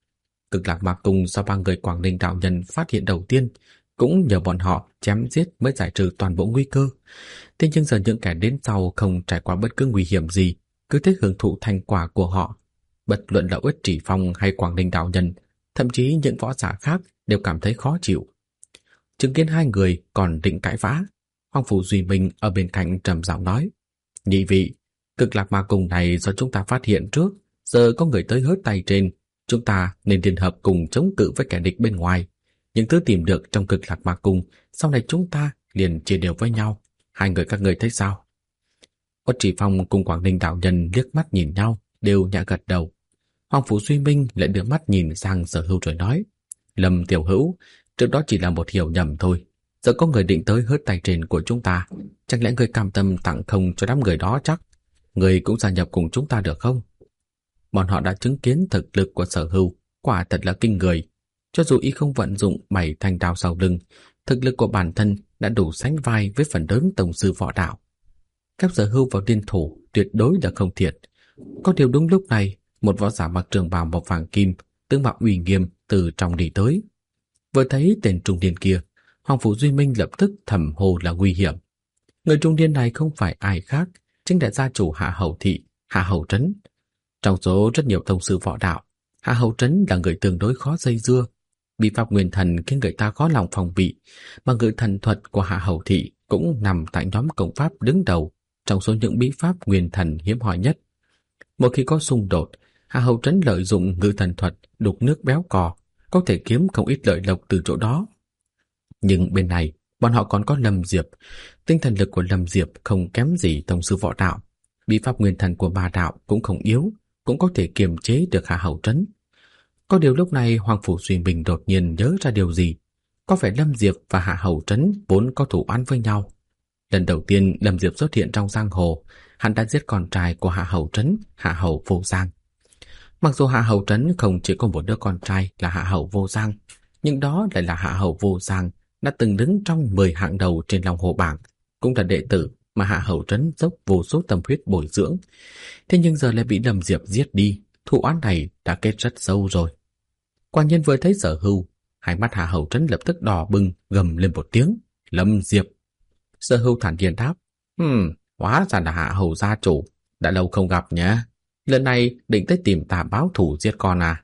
Cực Lạc Ma Cung do 3 người Quảng Ninh đạo nhân phát hiện đầu tiên, cũng nhờ bọn họ chém giết mới giải trừ toàn bộ nguy cơ. Thế nhưng giờ những kẻ đến sau không trải qua bất cứ nguy hiểm gì, cứ thích hưởng thụ thành quả của họ. Bất luận là Uất Chỉ Phong hay Quảng Ninh đạo nhân, thậm chí những võ giả khác đều cảm thấy khó chịu. Chứng kiến hai người còn định cãi vã, Hoàng Phủ Duy Minh ở bên cạnh trầm giọng nói: "Nhị vị, Cực Lạc Ma Cung này do chúng ta phát hiện trước, giờ có người tới hớt tay trên, chúng ta nên liên hợp cùng chống cự với kẻ địch bên ngoài. Những thứ tìm được trong Cực Lạc Ma Cung, sau này chúng ta liền chia đều với nhau. Hai người các ngươi thấy sao?" Uất Chỉ Phong cùng Quảng Ninh đạo nhân liếc mắt nhìn nhau, đều nhẹ gật đầu. Hoàng Phủ Duy Minh lại đưa mắt nhìn sang Sở Hưu rồi nói: "Lâm tiểu hữu, trước đó chỉ là một hiểu nhầm thôi. Giờ có người định tới hớt tay trên của chúng ta, chẳng lẽ người cam tâm tặng không cho đám người đó chắc? Người cũng gia nhập cùng chúng ta được không?" Bọn họ đã chứng kiến thực lực của Sở Hưu, quả thật là kinh người. Cho dù y không vận dụng 7 thanh đao sau lưng, thực lực của bản thân đã đủ sánh vai với phần lớn tổng sư võ đạo. Các Sở Hưu vào liên thủ tuyệt đối là không thiệt. Có điều đúng lúc này, một võ giả mặc trường bào màu vàng kim, tướng mạo uy nghiêm từ trong đi tới. Vừa thấy tên trung niên kia, Hoàng Phủ Duy Minh lập tức thầm hô là nguy hiểm. Người trung niên này không phải ai khác, chính là gia chủ Hạ Hầu Thị, Hạ Hầu Trấn. Trong số rất nhiều tông sư võ đạo, Hạ Hầu Trấn là người tương đối khó dây dưa. Bí pháp nguyên thần khiến người ta khó lòng phòng bị, mà ngự thần thuật của Hạ Hầu Thị cũng nằm tại nhóm công pháp đứng đầu trong số những bí pháp nguyên thần hiếm hoi nhất. Một khi có xung đột, Hạ Hầu Trấn lợi dụng ngự thần thuật đục nước béo cò, có thể kiếm không ít lợi lộc từ chỗ đó. Nhưng bên này, bọn họ còn có Lâm Diệp. Tinh thần lực của Lâm Diệp không kém gì tông sư võ đạo. Bí pháp nguyên thần của ma đạo cũng không yếu, cũng có thể kiềm chế được Hạ Hầu Trấn. Có điều lúc này Hoàng Phủ Duy Minh đột nhiên nhớ ra điều gì. Có phải Lâm Diệp và Hạ Hầu Trấn vốn có thủ oán với nhau? Lần đầu tiên Lâm Diệp xuất hiện trong giang hồ, hắn đã giết con trai của Hạ Hầu Trấn, Hạ Hầu Vô Giang. Mặc dù Hạ Hầu Trấn không chỉ có một đứa con trai là Hạ Hầu Vô Giang, nhưng đó lại là Hạ Hầu Vô Giang đã từng đứng trong 10 hạng đầu trên Long Hồ bảng, cũng là đệ tử mà Hạ Hầu Trấn dốc vô số tâm huyết bồi dưỡng. Thế nhưng giờ lại bị Lâm Diệp giết đi, thù oán này đã kết rất sâu rồi. Quan nhân vừa thấy Sở Hưu, hai mắt Hạ Hầu Trấn lập tức đỏ bừng, gầm lên một tiếng: "Lâm Diệp!" Sở Hưu thản nhiên đáp: Hóa ra là Hạ Hầu gia chủ, đã lâu không gặp nhé. Lần này định tới tìm ta báo thù giết con à?"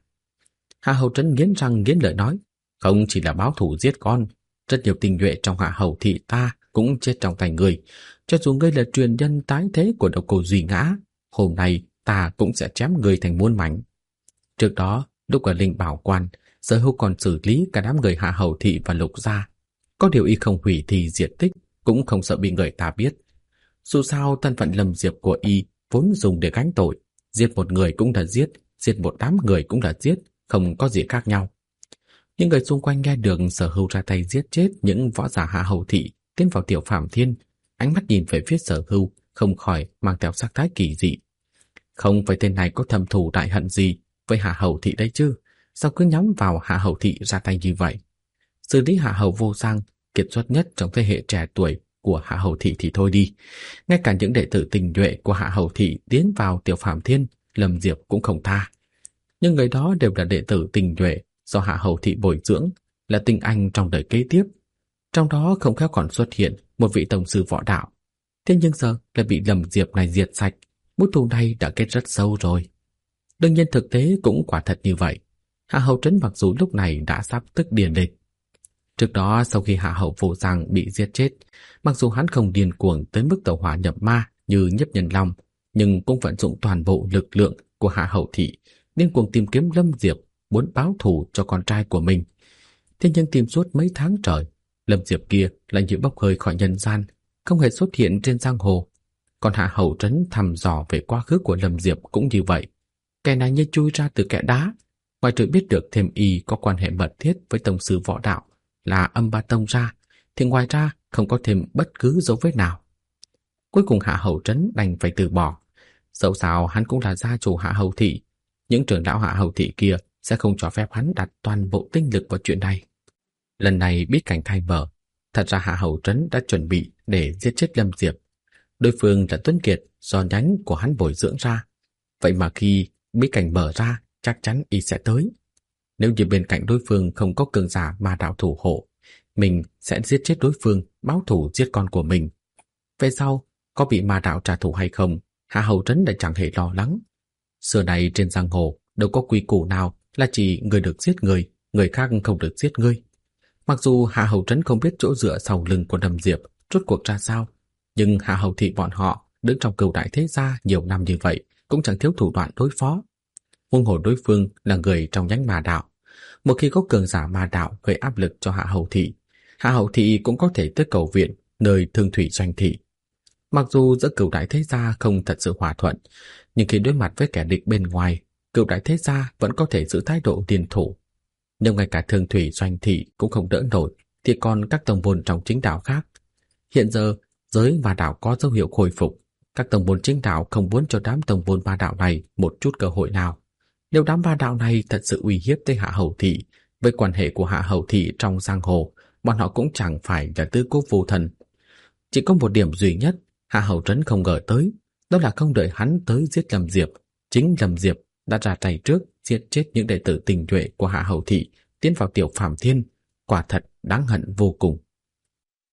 Hạ Hầu Trấn nghiến răng nghiến lợi nói: "Không chỉ là báo thù giết con, rất nhiều tinh nhuệ trong Hạ Hầu thị ta cũng chết trong tay người. Cho dù ngươi là truyền nhân tái thế của Độc Cô Duy Ngã, hôm nay ta cũng sẽ chém ngươi thành muôn mảnh." Trước đó, lúc ở Linh Bảo Quan, Sở Hưu còn xử lý cả đám người Hạ Hầu thị và Lục gia. Có điều y không hủy thi diệt tích, cũng không sợ bị người ta biết. Dù sao thân phận Lâm Diệp của y vốn dùng để gánh tội, giết một người cũng là giết một đám người cũng là giết, không có gì khác nhau. Những người xung quanh nghe được Sở Hưu ra tay giết chết những võ giả Hạ Hầu thị tiến vào Tiểu Phạm Thiên, ánh mắt nhìn về phía Sở Hưu không khỏi mang theo sắc thái kỳ dị. Không phải tên này có thâm thù đại hận gì với Hạ Hầu thị đấy chứ, sao cứ nhắm vào Hạ Hầu thị ra tay như vậy? Xử lý Hạ Hầu Vô Giang, kiệt xuất nhất trong thế hệ trẻ tuổi của Hạ Hầu thị thì thôi đi, ngay cả những đệ tử tình nhuệ của Hạ Hầu thị tiến vào Tiểu Phạm Thiên, Lâm Diệp cũng không tha. Nhưng người đó đều là đệ tử tình nhuệ do Hạ Hầu thị bồi dưỡng, là tinh anh trong đời kế tiếp. Trong đó không khéo còn xuất hiện một vị tổng sư võ đạo. Thế nhưng giờ lại bị Lâm Diệp này diệt sạch, mối thù này đã kết rất sâu rồi. Đương nhiên thực tế cũng quả thật như vậy. Hạ Hầu Trấn mặc dù lúc này đã sắp tức điên lên. Trước đó sau khi Hạ Hầu Vô Giang bị giết chết, mặc dù hắn không điên cuồng tới mức tẩu hỏa nhập ma như Nhiếp Nhân Long, nhưng cũng vận dụng toàn bộ lực lượng của Hạ Hầu thị, điên cuồng tìm kiếm Lâm Diệp, muốn báo thù cho con trai của mình. Thế nhưng tìm suốt mấy tháng trời, Lâm Diệp kia lại như bốc hơi khỏi nhân gian, không hề xuất hiện trên giang hồ. Còn Hạ Hầu Trấn thăm dò về quá khứ của Lâm Diệp cũng như vậy. Kẻ này như chui ra từ kẽ đá, ngoài trừ biết được thêm y có quan hệ mật thiết với tông sư võ đạo là Âm Ba Tông ra, thì ngoài ra không có thêm bất cứ dấu vết nào. Cuối cùng Hạ Hầu Trấn đành phải từ bỏ. Dẫu sao hắn cũng là gia chủ Hạ Hầu thị, những trưởng lão Hạ Hầu thị kia sẽ không cho phép hắn đặt toàn bộ tinh lực vào chuyện này. Lần này bí cảnh khai mở, thật ra Hạ Hầu Trấn đã chuẩn bị để giết chết Lâm Diệp. Đối phương là Tuấn Kiệt do nhánh của hắn bồi dưỡng ra. Vậy mà khi bí cảnh mở ra, chắc chắn y sẽ tới. Nếu như bên cạnh đối phương không có cường giả ma đạo thủ hộ, mình sẽ giết chết đối phương, báo thù giết con của mình. Về sau, có bị ma đạo trả thù hay không, Hạ Hầu Trấn đã chẳng hề lo lắng. Xưa này trên giang hồ đâu có quy củ nào là chỉ người được giết người khác không được giết ngươi. Mặc dù Hạ Hầu Trấn không biết chỗ dựa sau lưng của Lâm Diệp rốt cuộc ra sao, nhưng Hạ Hầu thị bọn họ đứng trong Cửu Đại Thế Gia nhiều năm như vậy cũng chẳng thiếu thủ đoạn đối phó. Huống hồ đối phương là người trong nhánh ma đạo. Một khi có cường giả ma đạo gây áp lực cho Hạ Hầu thị cũng có thể tới cầu viện nơi Thương Thủy Doanh thị. Mặc dù giữa Cửu Đại Thế Gia không thật sự hòa thuận, nhưng khi đối mặt với kẻ địch bên ngoài, Cửu Đại Thế Gia vẫn có thể giữ thái độ liên thủ. Nhưng ngay cả Thương Thủy Doanh thị cũng không đỡ nổi, thì còn các tông môn trong chính đạo khác. Hiện giờ giới ma đạo có dấu hiệu khôi phục, các tông môn chính đạo không muốn cho đám tông môn ma đạo này một chút cơ hội nào. Nếu đám ma đạo này thật sự uy hiếp tới Hạ Hầu thị, với quan hệ của Hạ Hầu thị trong giang hồ, bọn họ cũng chẳng phải là tứ cố vô thần. Chỉ có một điểm duy nhất Hạ Hầu Trấn không ngờ tới, đó là không đợi hắn tới giết Lâm Diệp, chính Lâm Diệp đã ra tay trước giết chết những đệ tử tinh nhuệ của Hạ Hầu thị, tiến vào Tiểu Phàm Thiên, quả thật đáng hận vô cùng.